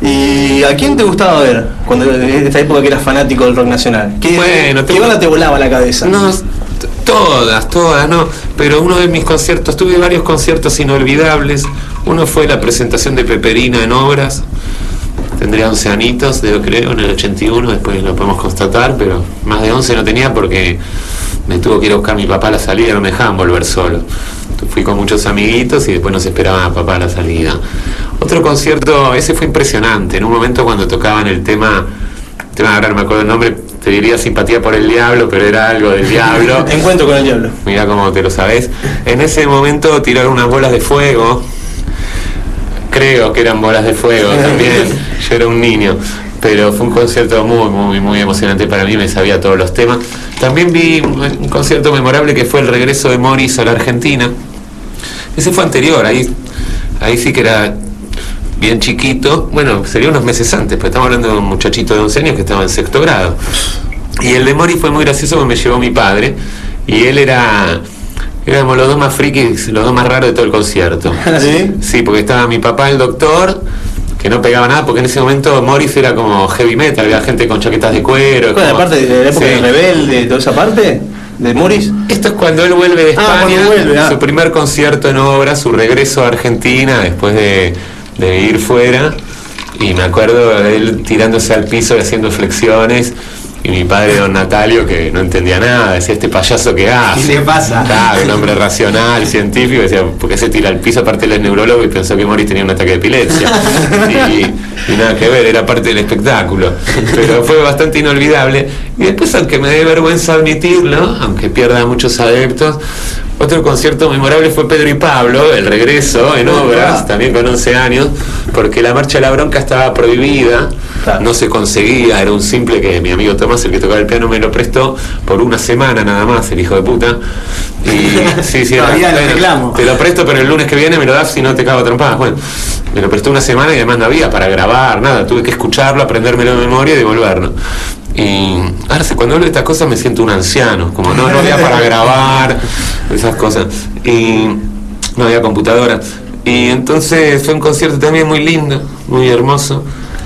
A: ¿Y a quién te gustaba ver cuando en esta época que eras fanático del rock nacional? ¿Qué,
B: Bueno,
A: ¿qué
B: te-
A: banda te volaba la cabeza?
B: No, t- todas, todas, no. Pero uno de mis conciertos, tuve varios conciertos inolvidables. Uno fue la presentación de Peperina en Obras. Tendría once anitos, yo creo, en el ochenta y uno, después lo podemos constatar, pero más de once no tenía porque me tuvo que ir a buscar a mi papá a la salida, no me dejaban volver solo. Fui con muchos amiguitos y después nos esperaban a papá a la salida. Otro concierto, ese fue impresionante. En un momento cuando tocaban el tema, tema ahora no me acuerdo el nombre, te diría Simpatía por el Diablo, pero era algo del diablo.
A: Encuentro con el diablo.
B: Mira cómo te lo sabes. En ese momento tiraron unas bolas de fuego. Creo que eran bolas de fuego también. Yo era un niño. Pero fue un concierto muy, muy, muy emocionante para mí. Me sabía todos los temas. También vi un concierto memorable que fue el regreso de Morris a la Argentina. Ese fue anterior. Ahí, ahí sí que era bien chiquito. Bueno, sería unos meses antes, pero estamos hablando de un muchachito de once años que estaba en sexto grado. Y el de Morris fue muy gracioso porque me llevó mi padre. Y él era... Éramos los dos más frikis, los dos más raros de todo el concierto.
A: ¿Sí?
B: Sí, porque estaba mi papá, el doctor, que no pegaba nada, porque en ese momento Morris era como heavy metal, había gente con chaquetas de cuero.
A: ¿Cuál, la
B: como-
A: parte de la época
B: Sí.
A: de Rebelde, toda esa parte? ¿De Morris?
B: Esto es cuando él vuelve de
A: Ah,
B: España,
A: cuando vuelve, ah.
B: su primer concierto en obra, su regreso a Argentina después de, de ir fuera. Y me acuerdo de él tirándose al piso y haciendo flexiones. Y mi padre, don Natalio, que no entendía nada, decía, este payaso que hace.
C: ¿Qué le pasa?
B: Claro, un hombre racional, científico, decía, ¿por qué se tira al piso? Aparte él es neurólogo y pensó que Morris tenía un ataque de epilepsia. Y, y nada que ver, era parte del espectáculo. Pero fue bastante inolvidable. Y después, aunque me dé vergüenza admitirlo, aunque pierda muchos adeptos, otro concierto memorable fue Pedro y Pablo, el regreso en obras, también con once años, porque la marcha de la bronca estaba prohibida,
A: Claro.
B: no se conseguía, era un simple que mi amigo Tomás, el que tocaba el piano, me lo prestó por una semana nada más, el hijo de puta. Y sí, sí, era,
C: Todavía lo
B: bueno,
C: reclamo.
B: te lo presto, pero el lunes que viene me lo das si no te cago a trompadas. Bueno, me lo prestó una semana y además no había para grabar, nada, tuve que escucharlo, aprendérmelo de memoria y devolverlo. Y ahora sí, cuando hablo de estas cosas me siento un anciano, como no, no había para grabar, esas cosas. Y no había computadora. Y entonces fue un concierto también muy lindo, muy hermoso.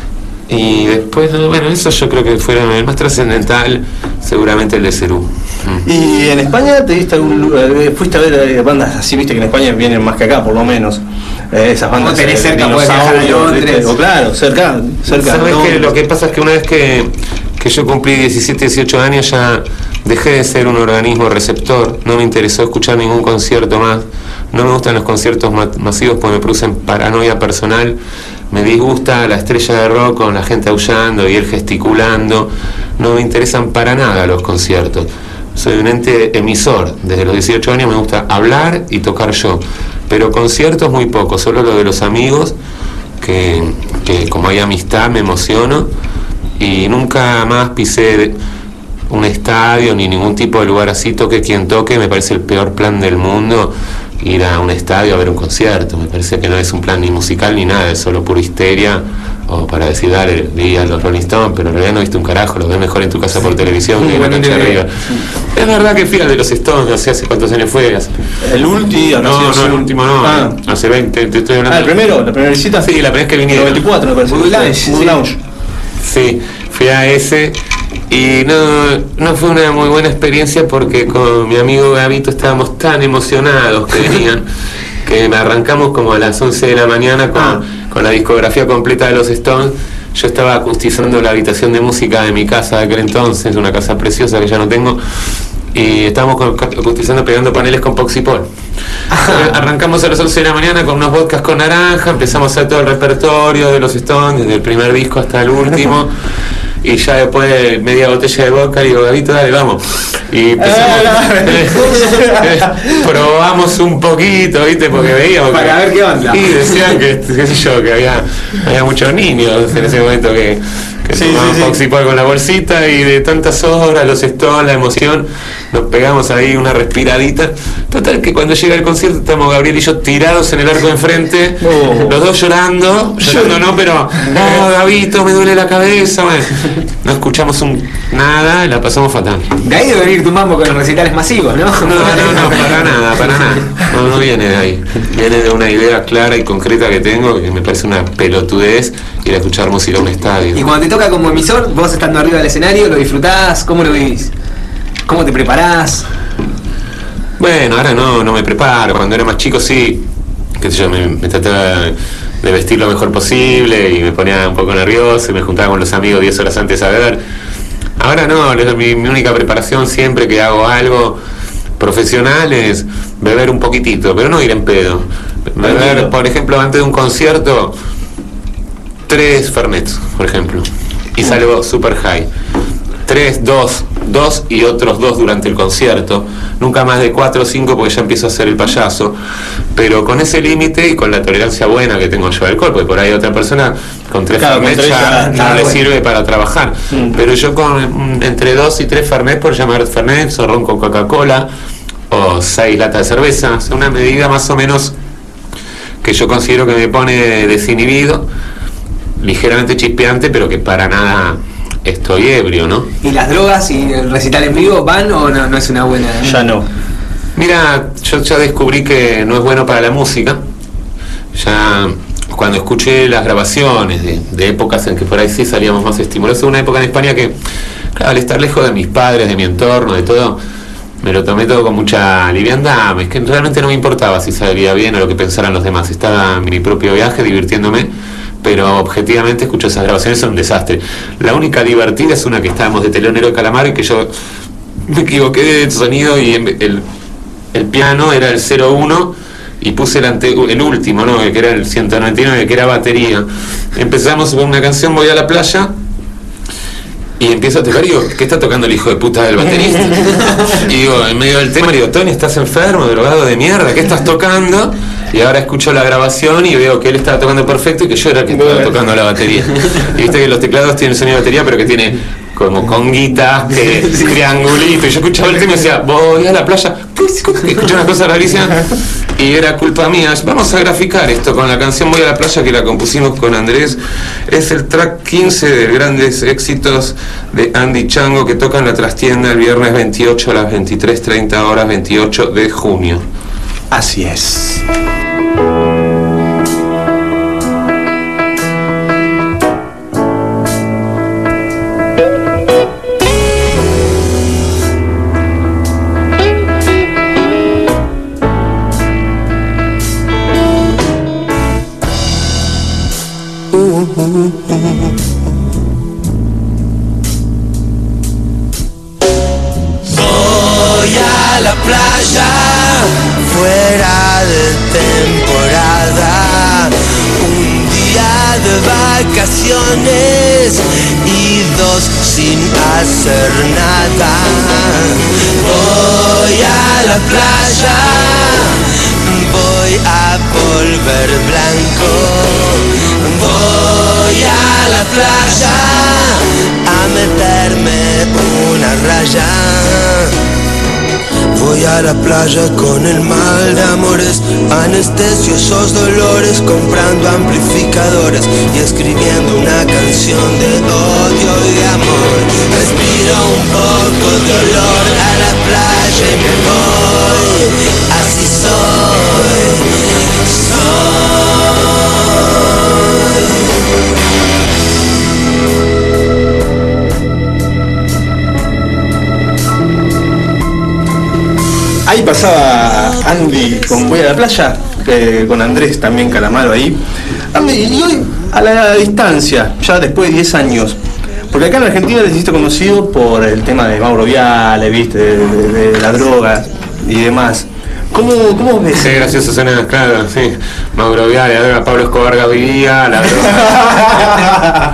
B: Y después, bueno, eso yo creo que fue el más trascendental, seguramente el de Cerú.
A: ¿Y en España te diste algún lugar? eh, ¿Fuiste a ver eh, bandas así? Viste que en España vienen más que acá, por lo menos. Eh, esas bandas.
C: Como tenés
A: eh,
C: cerca, podés viajar a
A: dinosaurios,
C: Londres.
A: ¿viste? O claro, cerca, cerca.
B: ¿Sabes
A: ¿no?
B: qué? Lo que pasa es que una vez que, que yo cumplí diecisiete, dieciocho años, ya dejé de ser un organismo receptor, no me interesó escuchar ningún concierto más, no me gustan los conciertos ma- masivos porque me producen paranoia personal, me disgusta la estrella de rock con la gente aullando y él gesticulando, no me interesan para nada los conciertos. Soy un ente emisor, desde los dieciocho años me gusta hablar y tocar yo, pero conciertos muy poco, solo lo de los amigos, que, que como hay amistad me emociono, y nunca más pisé un estadio ni ningún tipo de lugar así, toque quien toque, me parece el peor plan del mundo ir a un estadio a ver un concierto, me parece que no es un plan ni musical ni nada, es solo pura histeria, o para decir, dale, vi a los Rolling Stones, pero en realidad no viste un carajo, lo ves mejor en tu casa por televisión que en la cancha de arriba. Es verdad que fui al de los Stones, no sé hace cuántos años fue. Hace...
A: El último,
B: no, no, el último no, ah. hace veinte, te estoy hablando.
A: Ah, el primero, la primera visita.
B: Sí, la primera vez que vinieron.
A: El veinticuatro, me parece.
C: Mood Lounge.
A: Mood Lounge.
B: Sí, fui a ese y no, no fue una muy buena experiencia porque con mi amigo Gabito estábamos tan emocionados que venían que me arrancamos como a las once de la mañana con, ah. con la discografía completa de los Stones. Yo estaba acustizando la habitación de música de mi casa de aquel entonces, una casa preciosa que ya no tengo, y estábamos acustizando, pegando paneles con Poxipol. Arrancamos a las once de la mañana con unos vodkas con naranja, empezamos a hacer todo el repertorio de los Stones, desde el primer disco hasta el último, y ya después de media botella de vodka digo, Gabito, dale, vamos. Y empezamos, eh, eh, probamos un poquito, ¿viste? Porque veíamos
C: para
B: que,
C: ver qué onda.
B: Y decían que, qué sé yo, que había, había muchos niños en ese momento que, que
A: sí,
B: tomaban
A: sí, sí.
B: Poxipol con la bolsita, y de tantas horas, los Stones, la emoción, nos pegamos ahí una respiradita. Total que cuando llega el concierto estamos Gabriel y yo tirados en el arco de enfrente, oh. los dos llorando, llorando no, pero no, Gabito, me duele la cabeza, bueno. No escuchamos un nada, la pasamos fatal.
C: De ahí debe venir tu mambo con los recitales masivos, ¿no?
B: No, no, no, para nada, para nada. No, no viene de ahí. Viene de una idea clara y concreta que tengo, que me parece una pelotudez ir a escuchar música a un estadio.
C: Y cuando te toca como emisor, vos estando arriba del escenario, ¿lo disfrutás? ¿Cómo lo vivís? ¿Cómo te preparás?
B: Bueno, ahora no, no me preparo. Cuando era más chico sí, qué sé yo, me, me trataba de vestir lo mejor posible y me ponía un poco nervioso y me juntaba con los amigos diez horas antes a ver. Ahora no, mi, mi única preparación siempre que hago algo profesional es beber un poquitito, pero no ir en pedo. Beber, por ejemplo, antes de un concierto, tres Fernets, por ejemplo, y salgo super high. Tres, dos, dos y otros dos durante el concierto, nunca más de cuatro o cinco porque ya empiezo a hacer el payaso, pero con ese límite y con la tolerancia buena que tengo yo al alcohol, porque por ahí otra persona con tres
A: claro,
B: Fernet ya no
A: claro,
B: le
A: bueno.
B: sirve para trabajar, mm. pero yo con entre dos y tres Fernet, por llamar Fernet, o ron con Coca-Cola, o seis latas de cerveza, es una medida más o menos que yo considero que me pone desinhibido, ligeramente chispeante, pero que para nada estoy ebrio, ¿no?
C: ¿Y las drogas y el recital en vivo van o no, no es una buena? ¿eh?
A: Ya no.
B: Mira, yo ya descubrí que no es bueno para la música. Ya cuando escuché las grabaciones de, de épocas en que por ahí sí salíamos más estimulados, una época en España que, claro, al estar lejos de mis padres, de mi entorno, de todo, me lo tomé todo con mucha liviandad. Es que realmente no me importaba si salía bien o lo que pensaran los demás. Estaba en mi propio viaje divirtiéndome, pero objetivamente escucho esas grabaciones, son un desastre. La única divertida es una que estábamos de telonero de Calamaro y que yo me equivoqué de sonido y el, el piano era el cero uno y puse el, ante, el último, ¿no? Que era el ciento noventa y nueve, que era batería. Empezamos con una canción, Voy a la playa, y empiezo a tocar y digo, ¿qué está tocando el hijo de puta del baterista? Y digo, en medio del tema, le digo, Tony, ¿estás enfermo, drogado de mierda? ¿Qué estás tocando? Y ahora escucho la grabación y veo que él estaba tocando perfecto y que yo era el que estaba tocando la batería. Y viste que los teclados tienen sonido de batería, pero que tiene como conguitas, que sí. triangulito. Y yo escuchaba el tema y decía, voy a la playa. Escuché una cosa rarísima y era culpa mía. Vamos a graficar esto con la canción Voy a la playa, que la compusimos con Andrés. Es el track quince de grandes éxitos de Andy Chango, que toca en la trastienda el viernes veintiocho a las veintitrés treinta horas, veintiocho de junio.
A: Así es.
D: playa, fuera de temporada, un día de vacaciones y dos sin hacer nada. Voy a la playa, voy a volver blanco, voy a la playa a meterme una raya. Voy a la playa con el mal de amores, anestesiosos dolores, comprando amplificadores y escribiendo una canción de odio y de amor. Respiro un poco de olor a la playa y me voy, así soy, soy.
A: Ahí pasaba Andy con Voy a la playa, eh, con Andrés también Calamaro ahí. Andy, y hoy a la distancia, ya después de diez años, porque acá en Argentina les hiciste conocido por el tema de Mauro Viale, viste, de, de, de la droga y demás. ¿Cómo, cómo ves?
B: Sí, gracioso suena, claro, sí. Mauro Viale, la droga, Pablo Escobar Gaviria, la droga.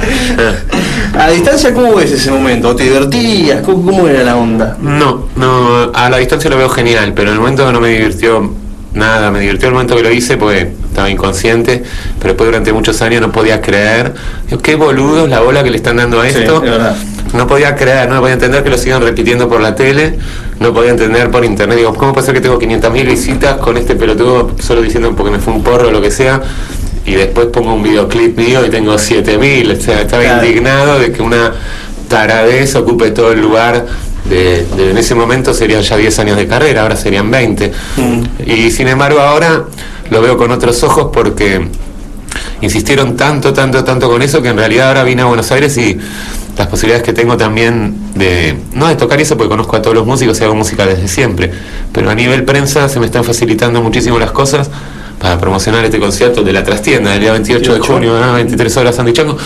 A: A distancia, ¿cómo ves ese momento? ¿Te divertías? ¿Cómo, cómo era la onda?
B: No, no, a la distancia lo veo genial, pero en el momento no me divirtió nada, me divirtió el momento que lo hice porque estaba inconsciente, pero después durante muchos años no podía creer. Digo, qué boludos la bola que le están dando a esto.
A: Sí, es verdad.
B: No podía creer, no podía entender que lo sigan repitiendo por la tele, no podía entender por internet. Digo, ¿cómo puede ser que tengo quinientas mil visitas con este pelotudo solo diciendo porque me fue un porro o lo que sea? Y después pongo un videoclip mío y tengo siete mil, o sea, estaba claro. indignado de que una taradez ocupe todo el lugar de, de en ese momento serían ya diez años de carrera, ahora serían veinte. Mm. Y sin embargo ahora lo veo con otros ojos porque insistieron tanto, tanto, tanto con eso que en realidad ahora vine a Buenos Aires y las posibilidades que tengo también de, no de tocar eso porque conozco a todos los músicos y hago música desde siempre, pero a nivel prensa se me están facilitando muchísimo las cosas para promocionar este concierto de la trastienda del día veintiocho de junio, ¿no? veintitrés horas Andy Chango.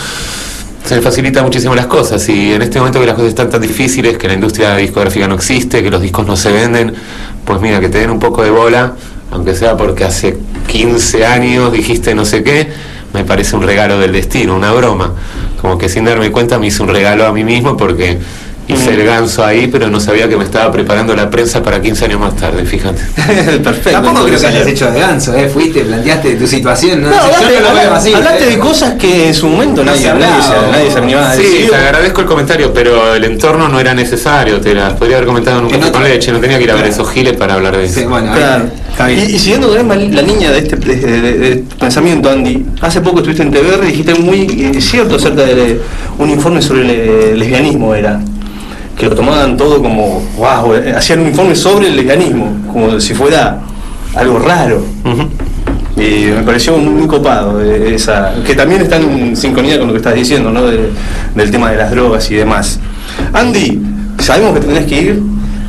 B: Se me facilita muchísimo las cosas y en este momento que las cosas están tan difíciles, que la industria discográfica no existe, que los discos no se venden, pues mira, que te den un poco de bola, aunque sea porque hace quince años dijiste no sé qué, me parece un regalo del destino, una broma. Como que sin darme cuenta me hice un regalo a mí mismo porque hice el ganso ahí, pero no sabía que me estaba preparando la prensa para quince años más tarde, fíjate.
C: Perfecto. Tampoco creo que hayas hecho de ganso, ¿eh? Fuiste, planteaste tu situación, ¿no?
A: No,
C: no
A: hablaste,
C: yo no lo veo así,
A: hablaste
C: ¿eh?
A: de cosas que en su momento nadie,
C: no
A: nadie, se, nadie se animaba a
B: sí,
A: decir.
B: Sí, te agradezco el comentario, pero el entorno no era necesario, te las podría haber comentado en un café con leche, no tenía que ir a ver esos giles para hablar de eso.
C: Sí, bueno,
A: claro. Y, y siguiendo la línea de este de, de, de, de pensamiento, Andy, hace poco estuviste en T V R y dijiste muy eh, cierto acerca de un informe sobre el lesbianismo, era que lo tomaban todo como, wow, hacían un informe sobre el lesbianismo, como si fuera algo raro. Uh-huh. Y me pareció muy copado, eh, esa, que también está en sincronía con lo que estás diciendo, ¿no? De, del tema de las drogas y demás. Andy, sabemos que tenés que ir.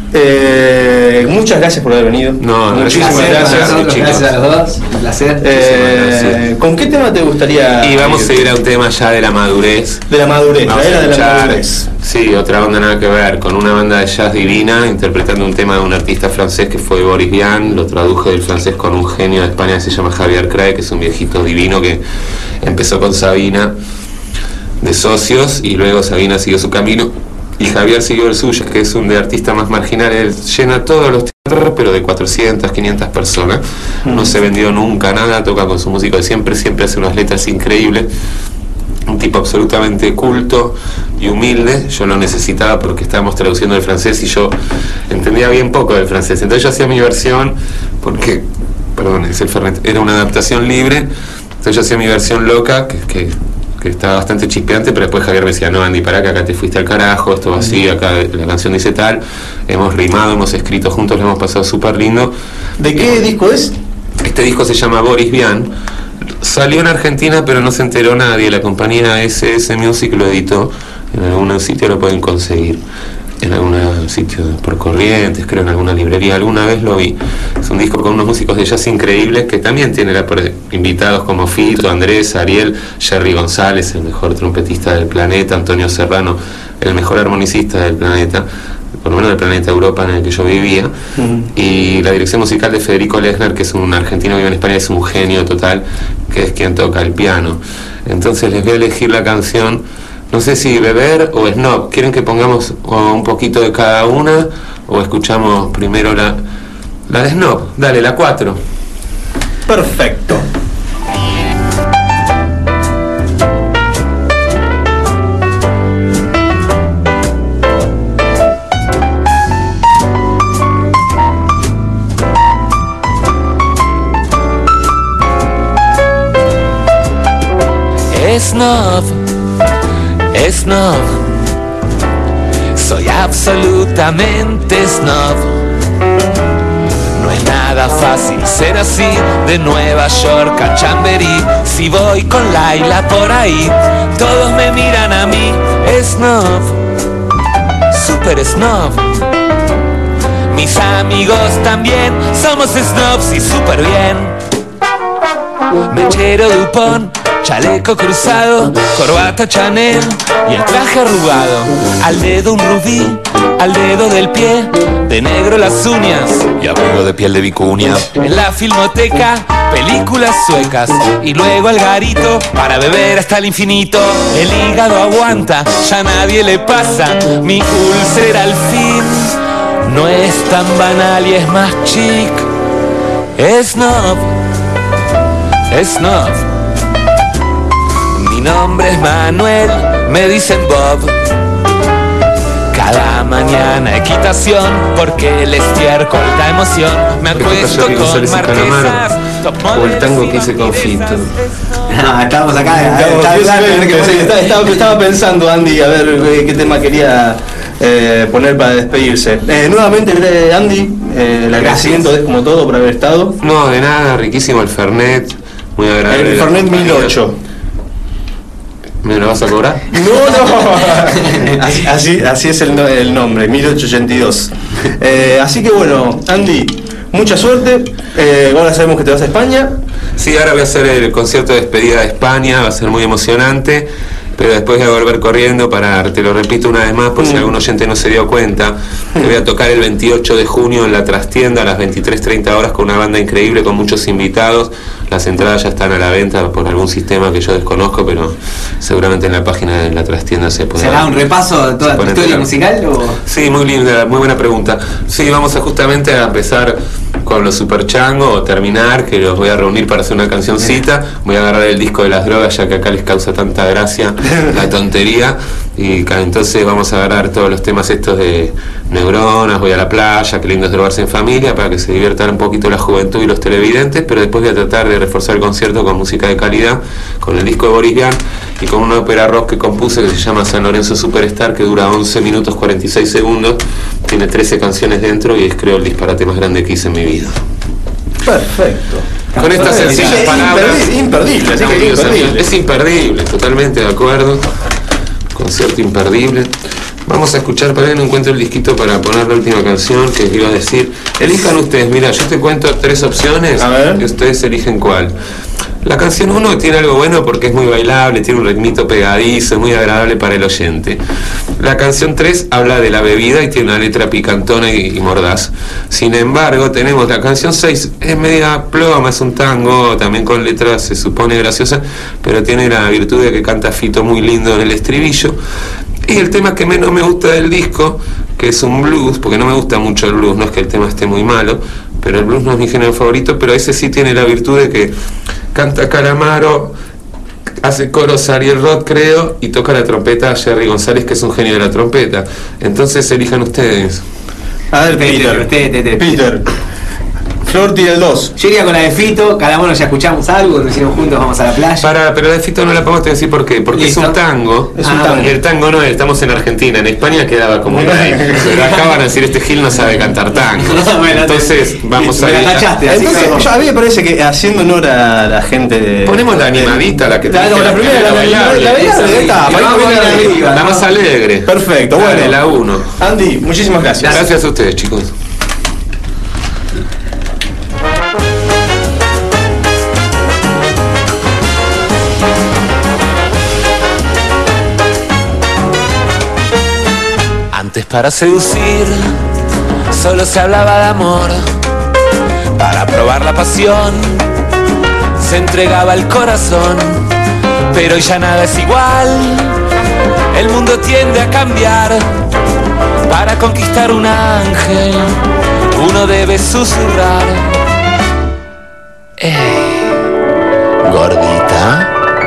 A: Eh, muchas gracias por haber venido.
B: No,
A: muchísimas
B: gracias,
A: gracias,
C: gracias, gracias a los dos. Un placer.
A: Eh, ¿Con qué tema te gustaría?
B: Y vamos ir? a ir a un tema ya de la madurez.
A: De la madurez,
B: vamos
A: la era
B: a
A: de
B: escuchar,
A: la madurez.
B: Sí, otra onda nada que ver, con una banda de jazz divina, interpretando un tema de un artista francés que fue Boris Vian, lo traduje del francés con un genio de España que se llama Javier Crae, que es un viejito divino que empezó con Sabina de socios y luego Sabina siguió su camino. Y Javier siguió el suyo, que es un de artista más marginal, él llena todos los teatros, pero de cuatrocientas, quinientas personas. No se vendió nunca nada, toca con su músico de siempre, siempre hace unas letras increíbles. Un tipo absolutamente culto y humilde. Yo lo necesitaba porque estábamos traduciendo el francés y yo entendía bien poco del francés. Entonces yo hacía mi versión, porque, perdón, es el Fernet, era una adaptación libre. Entonces yo hacía mi versión loca, que, que que estaba bastante chispeante, pero después Javier me decía, no Andy, pará que acá te fuiste al carajo, esto va así, acá la canción dice tal, hemos rimado, hemos escrito juntos, lo hemos pasado súper lindo.
A: ¿De qué eh, disco es?
B: Este disco se llama Boris Vian, salió en Argentina pero no se enteró nadie, la compañía S S Music lo editó, en algún sitio lo pueden conseguir, en algún sitio por Corrientes, creo en alguna librería, alguna vez lo vi. Es un disco con unos músicos de jazz increíbles que también tiene invitados como Fito, Andrés, Ariel, Jerry González, el mejor trompetista del planeta, Antonio Serrano, el mejor armonicista del planeta. por lo menos del planeta Europa en el que yo vivía, uh-huh. y la dirección musical de Federico Lesnar, que es un argentino que vive en España, es un genio total, que es quien toca el piano. Entonces les voy a elegir la canción, no sé si Beber o Snob. ¿Quieren que pongamos un poquito de cada una o escuchamos primero la, la de Snob? Dale, la cuatro.
A: Perfecto.
D: Snob, snob, soy absolutamente snob. No es nada fácil ser así, de Nueva York a Chamberí. Si voy con Laila por ahí, todos me miran a mí. Snob, super snob. Mis amigos también somos snobs y super bien. Mechero Dupont, chaleco cruzado, corbata Chanel y el traje arrugado. Al dedo un rubí, al dedo del pie, de negro las uñas y abrigo de piel de vicuña. En la filmoteca, películas suecas y luego al garito para beber hasta el infinito. El hígado aguanta, ya nadie le pasa, mi úlcera al fin no es tan banal y es más chic. Snob, snob. Mi nombre es Manuel, me dicen Bob. Cada mañana equitación, porque el estiércol da emoción. Me acuesto con marquesas,
B: o el tango que hice con Fito.
C: No, estábamos acá.
A: Estaba pensando, Andy, a ver qué tema quería eh, poner para despedirse. Eh, nuevamente, Andy, eh, el agradecimiento es como todo por haber estado.
B: No, de nada, riquísimo el Fernet, muy agradable.
A: El Fernet mil ocho.
B: ¿Me lo vas a cobrar?
A: No, no. Así, así, así es el, el nombre, mil ochocientos ochenta y dos. Eh, así que bueno, Andy, mucha suerte. Eh, ahora sabemos que te vas a España.
B: Sí, ahora voy a hacer el concierto de despedida de España, va a ser muy emocionante. Pero después voy a volver corriendo para, te lo repito una vez más, por si algún oyente no se dio cuenta, que voy a tocar el veintiocho de junio en la Trastienda a las veintitrés treinta horas con una banda increíble, con muchos invitados. Las entradas ya están a la venta por algún sistema que yo desconozco, pero seguramente en la página de la Trastienda se puede...
C: ¿Será un repaso de toda tu historia musical? O?
B: Sí, muy linda, muy buena pregunta. Sí, vamos a justamente a empezar con los Super Chango o terminar, que los voy a reunir para hacer una cancioncita. Voy a agarrar el disco de las drogas, ya que acá les causa tanta gracia la tontería, y entonces vamos a agarrar todos los temas estos de neuronas, voy a la playa, qué lindo es drogarse en familia, para que se diviertan un poquito la juventud y los televidentes. Pero después voy a tratar de reforzar el concierto con música de calidad, con el disco de Boris Vian y con una ópera rock que compuse que se llama San Lorenzo Superstar, que dura once minutos cuarenta y seis segundos, tiene trece canciones dentro y es, creo, el disparate más grande que hice en mi vida.
A: Perfecto.
B: Con estas sencillas
A: sí,
B: palabras,
A: imperdible,
B: sí,
A: imperdible, imperdible.
B: Es imperdible, totalmente de acuerdo. Concierto imperdible. Vamos a escuchar, para que no encuentro el disquito para poner la última canción que iba a decir. Elijan ustedes, mira, yo te cuento tres opciones y ustedes eligen cuál. La canción uno tiene algo bueno porque es muy bailable, tiene un ritmito pegadizo, es muy agradable para el oyente. La canción tres habla de la bebida y tiene una letra picantona y, y mordaz. Sin embargo, tenemos la canción seis, es media ploma, es un tango, también con letras se supone graciosa, pero tiene la virtud de que canta Fito muy lindo en el estribillo. Y el tema que menos me gusta del disco, que es un blues, porque no me gusta mucho el blues, no es que el tema esté muy malo, pero el blues no es mi género favorito, pero ese sí tiene la virtud de que canta Calamaro, hace coros Ariel Roth, creo, y toca la trompeta Jerry González, que es un genio de la trompeta. Entonces elijan ustedes.
A: A ver, Peter, Peter, Peter. Flor tira el dos.
C: Yo iría con la de Fito, cada uno ya escuchamos algo, nos hicimos juntos, vamos a la playa.
B: Para, pero la de Fito no la podemos decir por qué, porque ¿listo? Es un tango.
A: Es un ah, tango.
B: El tango no, estamos en Argentina, en España quedaba como una. Pero acá van a decir, este Gil no sabe cantar tango. Entonces vamos a ir.
A: Entonces, a mí me parece que haciendo honor a la gente de.
B: Ponemos la animadita, la que te
A: la, la, la primera, la bailable. La bailable,
B: la más alegre.
A: Perfecto, bueno.
B: La uno.
A: Andy, muchísimas gracias.
B: Gracias a ustedes, chicos.
D: Antes para seducir solo se hablaba de amor. Para probar la pasión se entregaba el corazón. Pero hoy ya nada es igual. El mundo tiende a cambiar. Para conquistar un ángel uno debe susurrar. Ey, gordita,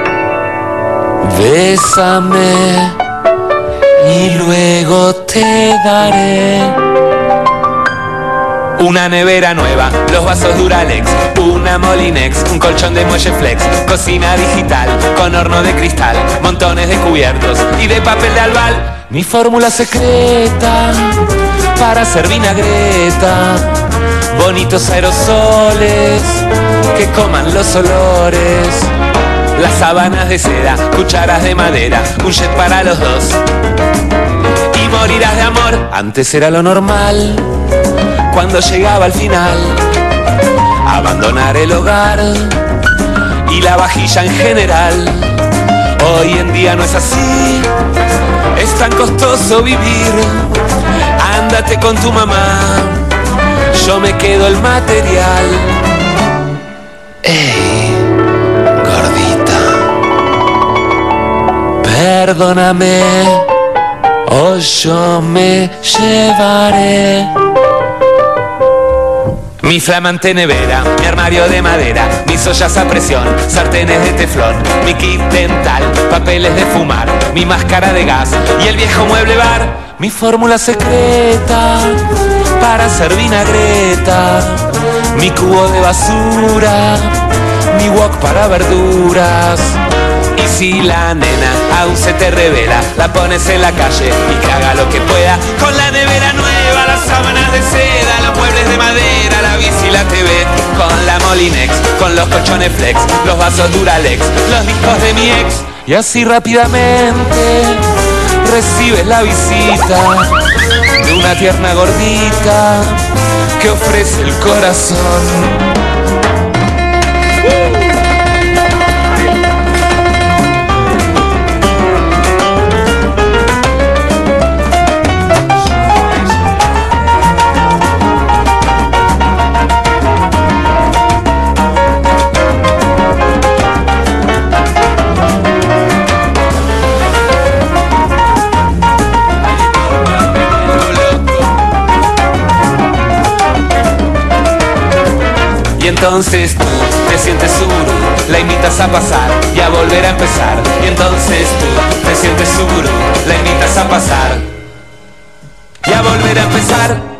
D: bésame y luego te daré una nevera nueva, los vasos Duralex, una Molinex, un colchón de muelle flex, cocina digital con horno de cristal, montones de cubiertos y de papel de albal. Mi fórmula secreta para hacer vinagreta, bonitos aerosoles que coman los olores. Las sábanas de seda, cucharas de madera, un jet para los dos. Y morirás de amor, antes era lo normal. Cuando llegaba al final, abandonar el hogar y la vajilla en general. Hoy en día no es así, es tan costoso vivir. Ándate con tu mamá, yo me quedo el material. Ey, gordita, perdóname o yo me llevaré mi flamante nevera, mi armario de madera, mis ollas a presión, sartenes de teflón, mi kit dental, papeles de fumar, mi máscara de gas y el viejo mueble bar. Mi fórmula secreta para hacer vinagreta, mi cubo de basura, mi wok para verduras. Y si la nena aún se te revela, la pones en la calle y que haga lo que pueda. Con la nevera nueva, las sábanas de seda, los muebles de madera, la bici y la T V. Con la Molinex, con los colchones flex, los vasos Duralex, los discos de mi ex. Y así rápidamente recibes la visita de una tierna gordita que ofrece el corazón. Y entonces tú te sientes seguro, la invitas a pasar y a volver a empezar. Y entonces tú te sientes seguro, la invitas a pasar y a volver a empezar.